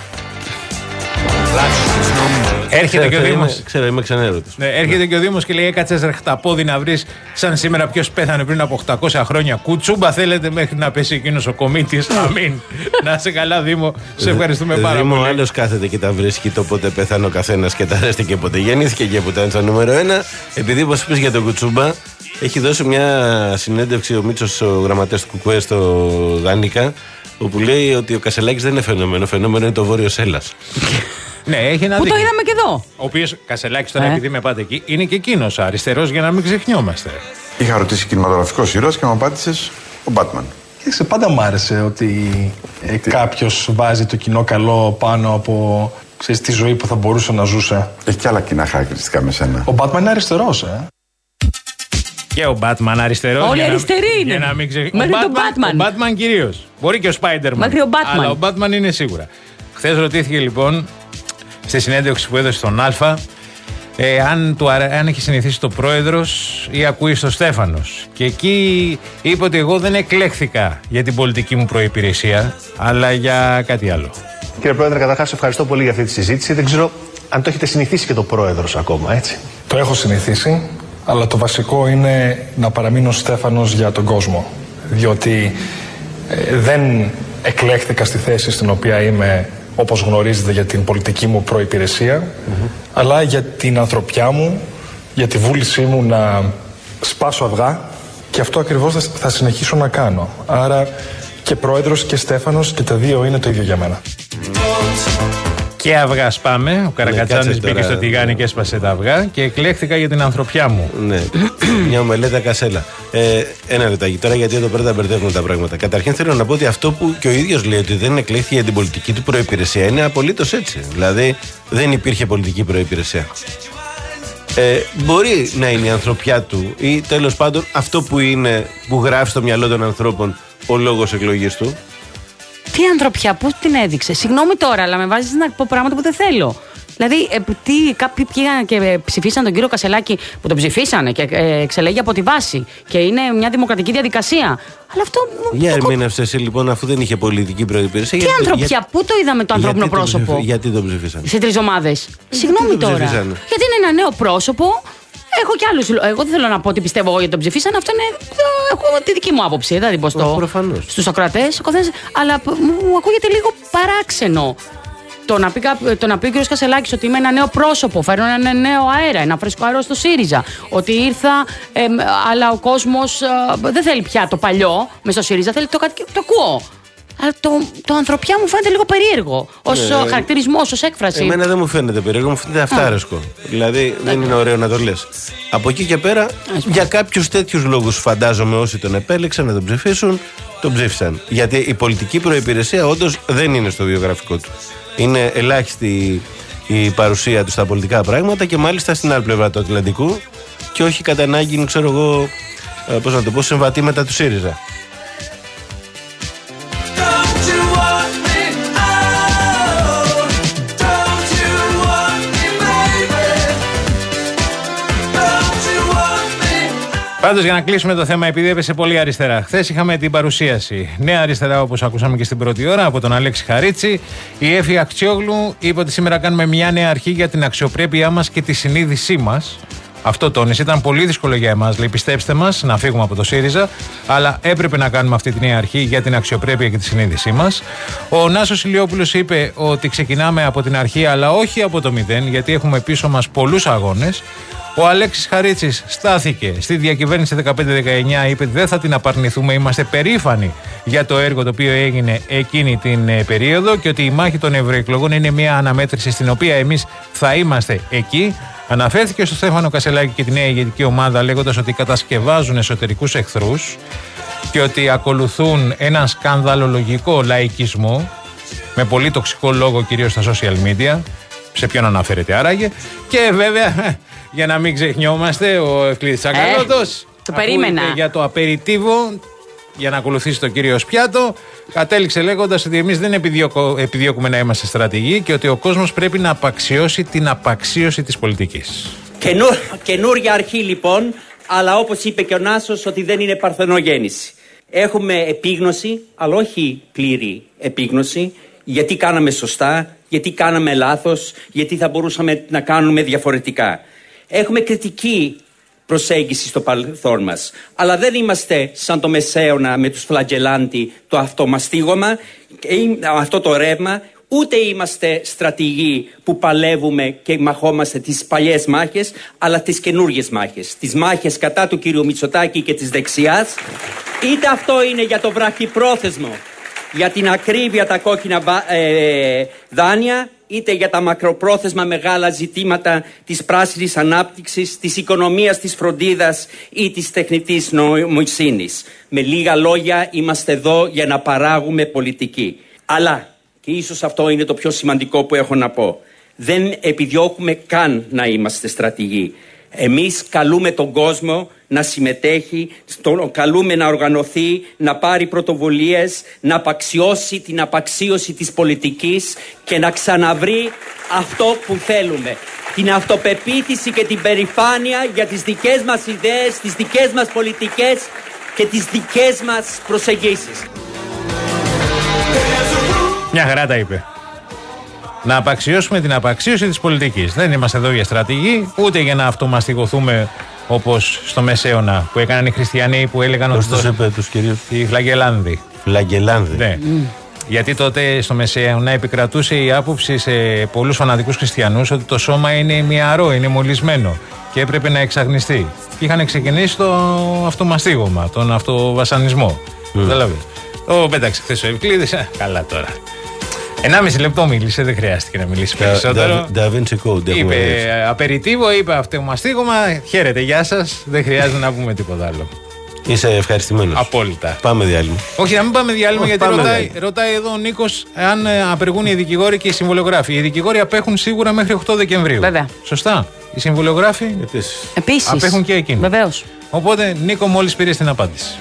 Έρχεται και ο Δήμος. Ξέρω, είμαι ξενέρωτος. Ναι, έρχεται και ο Δήμος και λέει: έκατσες ρε χταπόδι να βρεις σαν σήμερα ποιος πέθανε πριν από οκτακόσια χρόνια. Κουτσούμπα θέλετε μέχρι να πέσει εκείνος ο κομίτης. Αμήν. Να είσαι καλά, Δήμο. Σε ευχαριστούμε πάρα Δήμο, πολύ. Ο άλλος κάθεται και τα βρίσκει το πότε πέθανε ο καθένας και τα αρέστηκε πότε γεννήθηκε και που ήταν στο νούμερο ένα. Επειδή, όπως είπες για τον Κουτσούμπα, έχει δώσει μια συνέντευξη ο Μίτσος, ο γραμματέας του Κουκουέ στο Δάνικα, όπου λέει ότι ο Κασελάκης δεν είναι φαινόμενο. Φαινόμενο είναι το Βόρειος Έλλας. Ναι, έχει ένα Πού δίκιο. το είδαμε και εδώ. Ο οποίος Κασελάκης τώρα, Ε. επειδή με πάτε εκεί, είναι και εκείνος αριστερός για να μην ξεχνιόμαστε. Είχα ρωτήσει κινηματογραφικός ήρωας και μου απάντησες ο Μπάτμαν. Κοίταξε, πάντα μου άρεσε ότι ε, κάποιος βάζει το κοινό καλό πάνω από, ξέρεις, τη ζωή που θα μπορούσε να ζούσε. Έχει και άλλα κοινά χαρακτηριστικά με σένα. Ο Μπάτμαν είναι αριστερός, ε. Και ο Batman αριστερός. Όλοι για να- αριστεροί είναι. Για να μην ξεχ... Μέχρι ο τον Batman, Batman. Ο Batman κυρίως. Μπορεί και ο Spider-Man. Μέχρι ο Batman. Αλλά ο Batman είναι σίγουρα. Χθες ρωτήθηκε λοιπόν στη συνέντευξη που έδωσε στον Α ε, αν, του, αρα- αν έχει συνηθίσει το πρόεδρος ή ακούει στο Στέφανος. Και εκεί είπε ότι εγώ δεν εκλέχθηκα για την πολιτική μου προϋπηρεσία, αλλά για κάτι άλλο. Κύριε Πρόεδρε, καταρχάς ευχαριστώ πολύ για αυτή τη συζήτηση. Δεν ξέρω αν το έχετε συνηθίσει και το Πρόεδρος ακόμα, έτσι. Το έχω συνηθίσει, αλλά το βασικό είναι να παραμείνω Στέφανος για τον κόσμο. Διότι ε, δεν εκλέχθηκα στη θέση στην οποία είμαι, όπως γνωρίζετε, για την πολιτική μου προϋπηρεσία, mm-hmm. αλλά για την ανθρωπιά μου, για τη βούλησή μου να σπάσω αυγά, και αυτό ακριβώς θα, θα συνεχίσω να κάνω. Άρα και Πρόεδρος και Στέφανος, και τα δύο είναι το ίδιο για μένα. Και αυγά σπάμε. Ο Καρακατσάνης κάτσε μπήκε τώρα. στο τηγάνι και έσπασε τα αυγά και εκλέχθηκα για την ανθρωπιά μου. Ναι, μια ομελέτα κασέλα. Ε, ένα λεπτάκι τώρα, γιατί εδώ πέρα τα μπερδεύουν τα πράγματα. Καταρχήν θέλω να πω ότι αυτό που και ο ίδιος λέει, ότι δεν εκλέχθηκε για την πολιτική του προϋπηρεσία, είναι απολύτως έτσι. Δηλαδή δεν υπήρχε πολιτική προϋπηρεσία. Ε, μπορεί να είναι η ανθρωπιά του ή τέλος πάντων αυτό που είναι, που γράφει στο μυαλό των ανθρώπων ο λόγος εκλογής του. Τι ανθρωπιά, πώς την έδειξε. Συγγνώμη τώρα, αλλά με βάζεις να πω πράγματα που δεν θέλω. Δηλαδή, ε, τι, κάποιοι πήγαν και ε, ψηφίσαν τον κύριο Κασελάκη, που τον ψηφίσανε και ε, εξελέγει από τη βάση. Και είναι μια δημοκρατική διαδικασία. Αλλά αυτό. Για ερμήνευσε εσύ λοιπόν, αφού δεν είχε πολιτική προϋπηρεσία. Τι ανθρωπιά, για... πού το είδαμε το ανθρώπινο γιατί πρόσωπο. Το ψηφι... Γιατί το ψηφίσανε. Σε τρεις ομάδες. Συγγνώμη τώρα. Ψηφίσανε. Γιατί είναι ένα νέο πρόσωπο. Έχω κι άλλους. Εγώ δεν θέλω να πω ότι πιστεύω εγώ γιατί τον ψηφίσανε. Αυτό είναι. Έχω τη δική μου άποψη. Δεν θα την πω στο... στους Σοκρατές. Αλλά μου ακούγεται λίγο παράξενο. Το να πει, το να πει ο κ. Κασελάκης ότι είμαι ένα νέο πρόσωπο, φέρνω ένα νέο αέρα, ένα φρέσκο αέρα στο ΣΥΡΙΖΑ. Ότι ήρθα, ε, αλλά ο κόσμος ε, δεν θέλει πια το παλιό με στο ΣΥΡΙΖΑ, θέλει το κάτι. Το ακούω. Αλλά το, το ανθρωπιά μου φαίνεται λίγο περίεργο. Ως ναι, χαρακτηρισμός, ως έκφραση. Εμένα δεν μου φαίνεται περίεργο, μου φαίνεται αυτάρεσκο. Δηλαδή δεν είναι ωραίο να το λες. Από εκεί και πέρα, για κάποιους τέτοιους λόγους, φαντάζομαι όσοι τον επέλεξαν να τον ψηφίσουν, τον ψήφισαν. Γιατί η πολιτική προϋπηρεσία όντως δεν είναι στο βιογραφικό του. Είναι ελάχιστη η παρουσία του στα πολιτικά πράγματα και μάλιστα στην άλλη πλευρά του Ατλαντικού και όχι κατά ανάγκη, ξέρω εγώ, πώς να το πω, συμβατή μετά του ΣΥΡΙΖΑ. Πάντως, για να κλείσουμε το θέμα, επειδή έπεσε πολύ αριστερά. Χθες είχαμε την παρουσίαση. Νέα αριστερά, όπως ακούσαμε και στην πρώτη ώρα, από τον Αλέξη Χαρίτση. Η Έφη Αξιόγλου είπε ότι σήμερα κάνουμε μια νέα αρχή για την αξιοπρέπειά μας και τη συνείδησή μας. Αυτό τόνισε. Ήταν πολύ δύσκολο για εμάς. Λέει, πιστέψτε μας, να φύγουμε από το ΣΥΡΙΖΑ. Αλλά έπρεπε να κάνουμε αυτή τη νέα αρχή για την αξιοπρέπεια και τη συνείδησή μας. Ο Νάσος Ηλιόπουλος είπε ότι ξεκινάμε από την αρχή, αλλά όχι από το μηδέν, γιατί έχουμε πίσω μας πολλούς αγώνες. Ο Αλέξης Χαρίτσης στάθηκε στη διακυβέρνηση δεκαπέντε δεκαεννιά, είπε ότι δεν θα την απαρνηθούμε, είμαστε περήφανοι για το έργο το οποίο έγινε εκείνη την ε, περίοδο και ότι η μάχη των ευρωεκλογών είναι μια αναμέτρηση στην οποία εμείς θα είμαστε εκεί. Αναφέρθηκε στο Στέφανο Κασελάκη και τη νέα ηγετική ομάδα λέγοντας ότι κατασκευάζουν εσωτερικούς εχθρούς και ότι ακολουθούν έναν σκανδαλολογικό λαϊκισμό με πολύ τοξικό λόγο κυρίως στα social media. Σε ποιον αναφέρεται άραγε. Και βέβαια, για να μην ξεχνιόμαστε, ο Ευκλήδης Τσακαλώτος ε, το περίμενα. Για το απεριτίβο, για να ακολουθήσει τον κύριο Σπιάτο, κατέληξε λέγοντας ότι εμείς δεν επιδιώκω, επιδιώκουμε να είμαστε στρατηγοί και ότι ο κόσμος πρέπει να απαξιώσει την απαξίωση της πολιτικής. Καινού, καινούρια αρχή λοιπόν, αλλά όπως είπε και ο Νάσος, ότι δεν είναι παρθενογέννηση. Έχουμε επίγνωση, αλλά όχι πλήρη επίγνωση, γιατί κάναμε σωστά, γιατί κάναμε λάθος, γιατί θα μπορούσαμε να κάνουμε διαφορετικά. Έχουμε κριτική προσέγγιση στο παρελθόν μας, αλλά δεν είμαστε σαν το Μεσαίωνα με τους φλαγγελάντι, το αυτομαστίγωμα, αυτό το ρεύμα, ούτε είμαστε στρατηγοί που παλεύουμε και μαχόμαστε τις παλιές μάχες, αλλά τις καινούργιες μάχες. Τις μάχες κατά του κύριου Μητσοτάκη και της δεξιάς, είτε αυτό είναι για το βραχυπρόθεσμο, για την ακρίβεια τα κόκκινα ε, δάνεια, είτε για τα μακροπρόθεσμα μεγάλα ζητήματα της πράσινης ανάπτυξης, της οικονομίας της φροντίδας ή της τεχνητής νοημοσύνης. Με λίγα λόγια, είμαστε εδώ για να παράγουμε πολιτική. Αλλά, και ίσως αυτό είναι το πιο σημαντικό που έχω να πω, δεν επιδιώκουμε καν να είμαστε στρατηγοί. Εμείς καλούμε τον κόσμο να συμμετέχει, τον καλούμε να οργανωθεί, να πάρει πρωτοβουλίες, να απαξιώσει την απαξίωση της πολιτικής και να ξαναβρει αυτό που θέλουμε. Την αυτοπεποίθηση και την περηφάνεια για τις δικές μας ιδέες, τις δικές μας πολιτικές και τις δικές μας προσεγγίσεις. Μια χαρά τα είπε. Να απαξιώσουμε την απαξίωση της πολιτικής. Δεν είμαστε εδώ για στρατηγοί, ούτε για να αυτομαστιγωθούμε όπως στο Μεσαίωνα που έκαναν οι χριστιανοί που έλεγαν ότι. Πώς τους είπε τους κυρίους? Οι φλαγγελάνδοι. Φλαγγελάνδοι. Ναι. Mm. Γιατί τότε στο Μεσαίωνα επικρατούσε η άποψη σε πολλούς φανατικούς χριστιανούς ότι το σώμα είναι μυαρό, είναι μολυσμένο και έπρεπε να εξαγνιστεί. Και είχαν ξεκινήσει το αυτομαστίγωμα, τον αυτοβασανισμό. Mm. Δηλαδή. Το πέταξε χθες ο Ευκλήδης. Καλά τώρα. Ενάμιση λεπτό μίλησε, δεν χρειάστηκε να μιλήσει περισσότερο. Da Vinci Code. Είπε απεριτίβο, είπε αυτομαστίγωμα. Χαίρετε, γεια σας. Δεν χρειάζεται να πούμε τίποτα άλλο. Είσαι ευχαριστημένος? Απόλυτα. Πάμε διάλειμμα. Όχι, να μην πάμε διάλειμμα, γιατί πάμε ρωτάει, διάλειμμα. ρωτάει εδώ ο Νίκος αν απεργούν οι δικηγόροι και οι συμβολογράφοι. Οι δικηγόροι απέχουν σίγουρα μέχρι οκτώ Δεκεμβρίου. Βέβαια. Σωστά. Οι συμβολογράφοι επίσης απέχουν και εκείνοι. Βεβαίως. Οπότε, Νίκο, μόλις πήρες την απάντηση.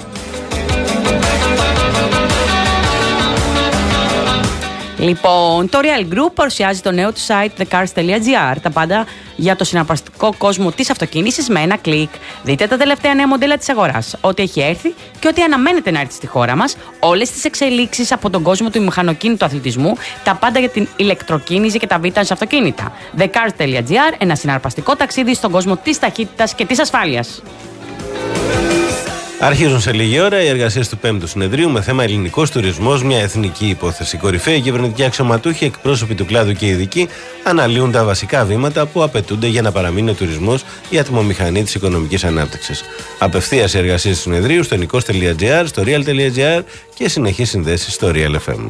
Λοιπόν, το Real Group παρουσιάζει το νέο του site the cars dot gr. Τα πάντα για το συναρπαστικό κόσμο της αυτοκίνησης με ένα κλικ. Δείτε τα τελευταία νέα μοντέλα της αγοράς, ό,τι έχει έρθει και ό,τι αναμένεται να έρθει στη χώρα μας, όλες τις εξελίξεις από τον κόσμο του μηχανοκίνητου αθλητισμού, τα πάντα για την ηλεκτροκίνηση και τα vintage αυτοκίνητα. the cars dot gr, ένα συναρπαστικό ταξίδι στον κόσμο της ταχύτητας και της ασφάλειας. Αρχίζουν σε λίγη ώρα οι εργασίες του πέμπτου συνεδρίου με θέμα ελληνικός τουρισμός, μια εθνική υπόθεση. Κορυφαίοι κυβερνητικοί αξιωματούχοι, εκπρόσωποι του κλάδου και ειδικοί αναλύουν τα βασικά βήματα που απαιτούνται για να παραμείνει ο τουρισμός η ατμομηχανή της οικονομικής ανάπτυξης. Απευθείας οι εργασίες του συνεδρίου στο nikos τελεία gr, στο real τελεία gr και συνεχείς συνδέσεις στο Real εφ εμ.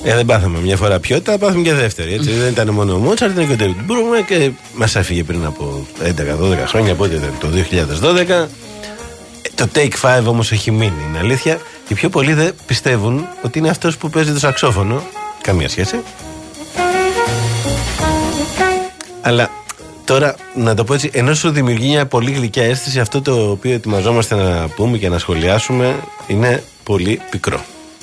Ε, δεν πάθαμε μια φορά ποιότητα, πάθαμε και δεύτερη. Έτσι. Δεν ήταν μόνο ο Μότσαρτ, ήταν και ο Ντέιβιντ Μπρούμερ και μας έφυγε πριν από έντεκα δώδεκα χρόνια, πότε ήταν το δύο χιλιάδες δώδεκα. Το Take Five όμως έχει μείνει, είναι αλήθεια. Και πιο πολλοί δεν πιστεύουν ότι είναι αυτός που παίζει το σαξόφωνο. Καμία σχέση. Αλλά τώρα, να το πω έτσι, ενώ σου δημιουργεί μια πολύ γλυκιά αίσθηση, αυτό το οποίο ετοιμαζόμαστε να πούμε και να σχολιάσουμε είναι πολύ πικρό.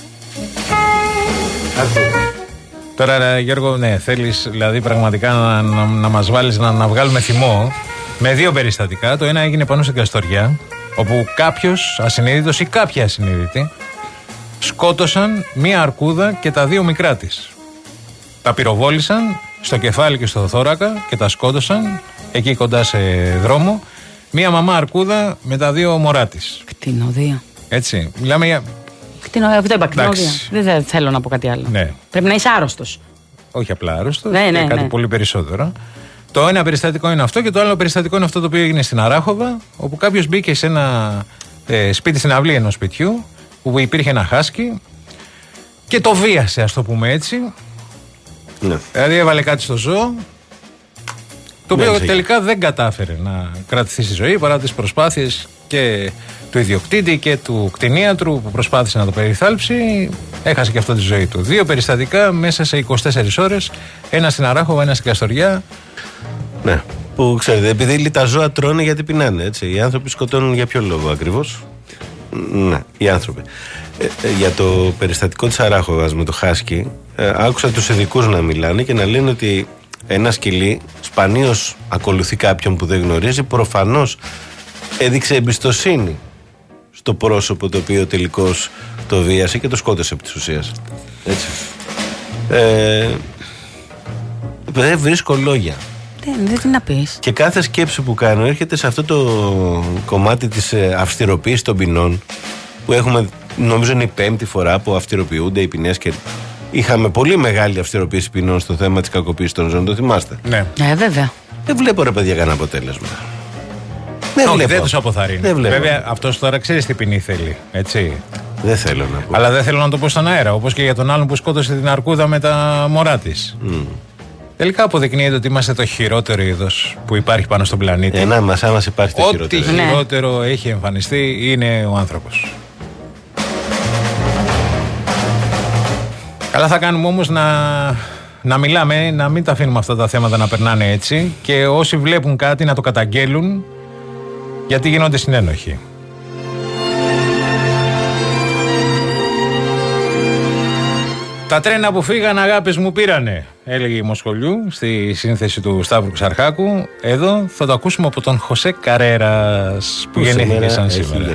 Τώρα, Γιώργο, ναι, θέλεις δηλαδή πραγματικά να, να, να μας βάλεις να, να βγάλουμε θυμό με δύο περιστατικά. Το ένα έγινε πάνω στην Καστοριά, όπου κάποιος ασυνείδητος ή κάποια ασυνείδητη σκότωσαν μία αρκούδα και τα δύο μικρά της. Τα πυροβόλησαν στο κεφάλι και στο θώρακα και τα σκότωσαν εκεί κοντά σε δρόμο. Μία μαμά αρκούδα με τα δύο μωρά της. Κτηνοδία. Έτσι, μιλάμε για... Κτηνο... Δεν είπα κτηνοδία. Δεν θέλω να πω κάτι άλλο. Ναι. Πρέπει να είσαι άρρωστος. Όχι απλά άρρωστος, ναι, ναι, και κάτι ναι. πολύ περισσότερο. Το ένα περιστατικό είναι αυτό και το άλλο περιστατικό είναι αυτό το οποίο έγινε στην Αράχοβα, όπου κάποιος μπήκε σε ένα ε, σπίτι, στην αυλή ενός σπιτιού, που υπήρχε ένα χάσκι και το βίασε, ας το πούμε έτσι. Ναι. Δηλαδή έβαλε κάτι στο ζώο, το οποίο ναι, τελικά δεν κατάφερε να κρατηθεί στη ζωή παρά τις προσπάθειες και του ιδιοκτήτη και του κτηνίατρου που προσπάθησε να το περιθάλψει. Έχασε και αυτό τη ζωή του. Δύο περιστατικά μέσα σε είκοσι τέσσερις ώρες, ένα στην Αράχοβα, ένα στην Καστοριά. Ναι. Που ξέρετε, επειδή τα ζώα τρώνε γιατί πεινάνε, έτσι. Οι άνθρωποι σκοτώνουν για ποιο λόγο ακριβώς? Ναι, οι άνθρωποι. Ε, ε, για το περιστατικό της Αράχοβας με το χάσκι, ε, άκουσα τους ειδικούς να μιλάνε και να λένε ότι ένα σκυλί σπανίως ακολουθεί κάποιον που δεν γνωρίζει, προφανώς έδειξε εμπιστοσύνη στο πρόσωπο το οποίο τελικώς το βίασε και το σκότωσε επί της ουσίας. Έτσι. Ε, δεν βρίσκω λόγια. Δεν, δεν τι να πεις. Και κάθε σκέψη που κάνω έρχεται σε αυτό το κομμάτι της αυστηροποίησης των ποινών, που έχουμε, νομίζω είναι η πέμπτη φορά που αυστηροποιούνται οι ποινές και είχαμε πολύ μεγάλη αυστηροποίηση ποινών στο θέμα της κακοποίησης των ζώων, το θυμάστε? Ναι. Ε, βέβαια. Δεν βλέπω ρε παιδιά κανένα αποτέλεσμα. Δεν, Όχι, δεν τους αποθαρρύνει. Δεν βέβαια αυτός τώρα ξέρεις τι ποινή θέλει, έτσι. Δεν θέλω να πω. Αλλά δεν θέλω να το πω στον αέρα, όπως και για τον άλλον που σκότωσε την αρκούδα με τα μωρά της. Mm. Τελικά αποδεικνύεται ότι είμαστε το χειρότερο είδος που υπάρχει πάνω στον πλανήτη. Ε, να μας, άμας υπάρχει το Ό,τι χειρότερο. Ό,τι χειρότερο ναι. έχει εμφανιστεί είναι ο άνθρωπος. Καλά θα κάνουμε όμως να, να μιλάμε, να μην τα αφήνουμε αυτά τα θέματα να περνάνε έτσι και όσοι βλέπουν κάτι να το καταγγέλουν, γιατί γίνονται συνένοχοι. Τα τρένα που φύγαν αγάπες μου πήρανε, έλεγε η Μοσχολιού στη σύνθεση του Σταύρου Ξαρχάκου. Εδώ θα το ακούσουμε από τον Χωσέ Καρέρας που, που γεννήθηκε σαν σήμερα.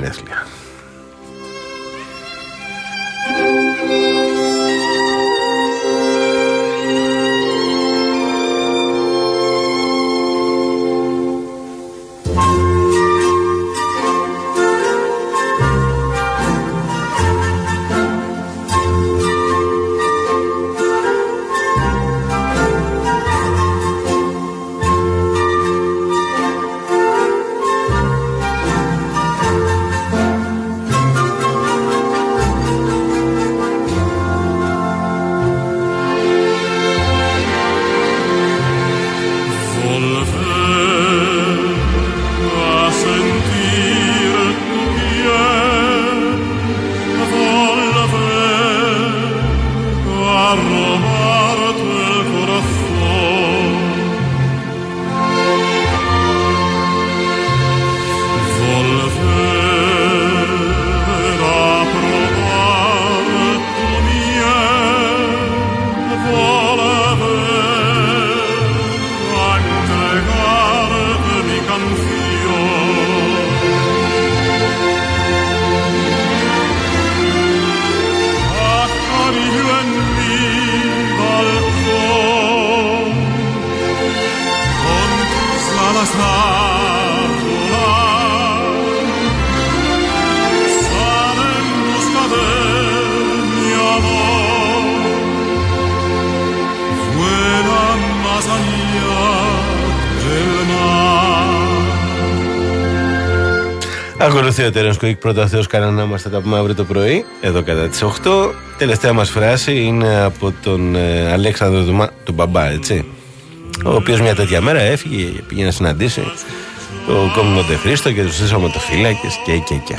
Ακολουθεί ο Terence Quick, πρώτα Θεός κανένα μας, θα τα πούμε αύριο το πρωί, εδώ κατά τις οκτώ. Τελευταία μας φράση είναι από τον ε, Αλέξανδρο του, του μπαμπά, έτσι. Ο οποίος μια τέτοια μέρα έφυγε, πήγε να συναντήσει το κόμμα Μοντεχρήστο και τους στήσαμε το φύλακες και και και.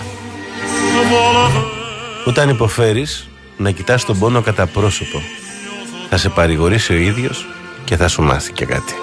Όταν υποφέρεις, να κοιτάς τον πόνο κατά πρόσωπο. Θα σε παρηγορήσει ο ίδιος και θα σου μάθει και κάτι.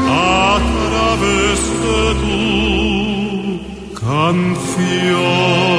Canción.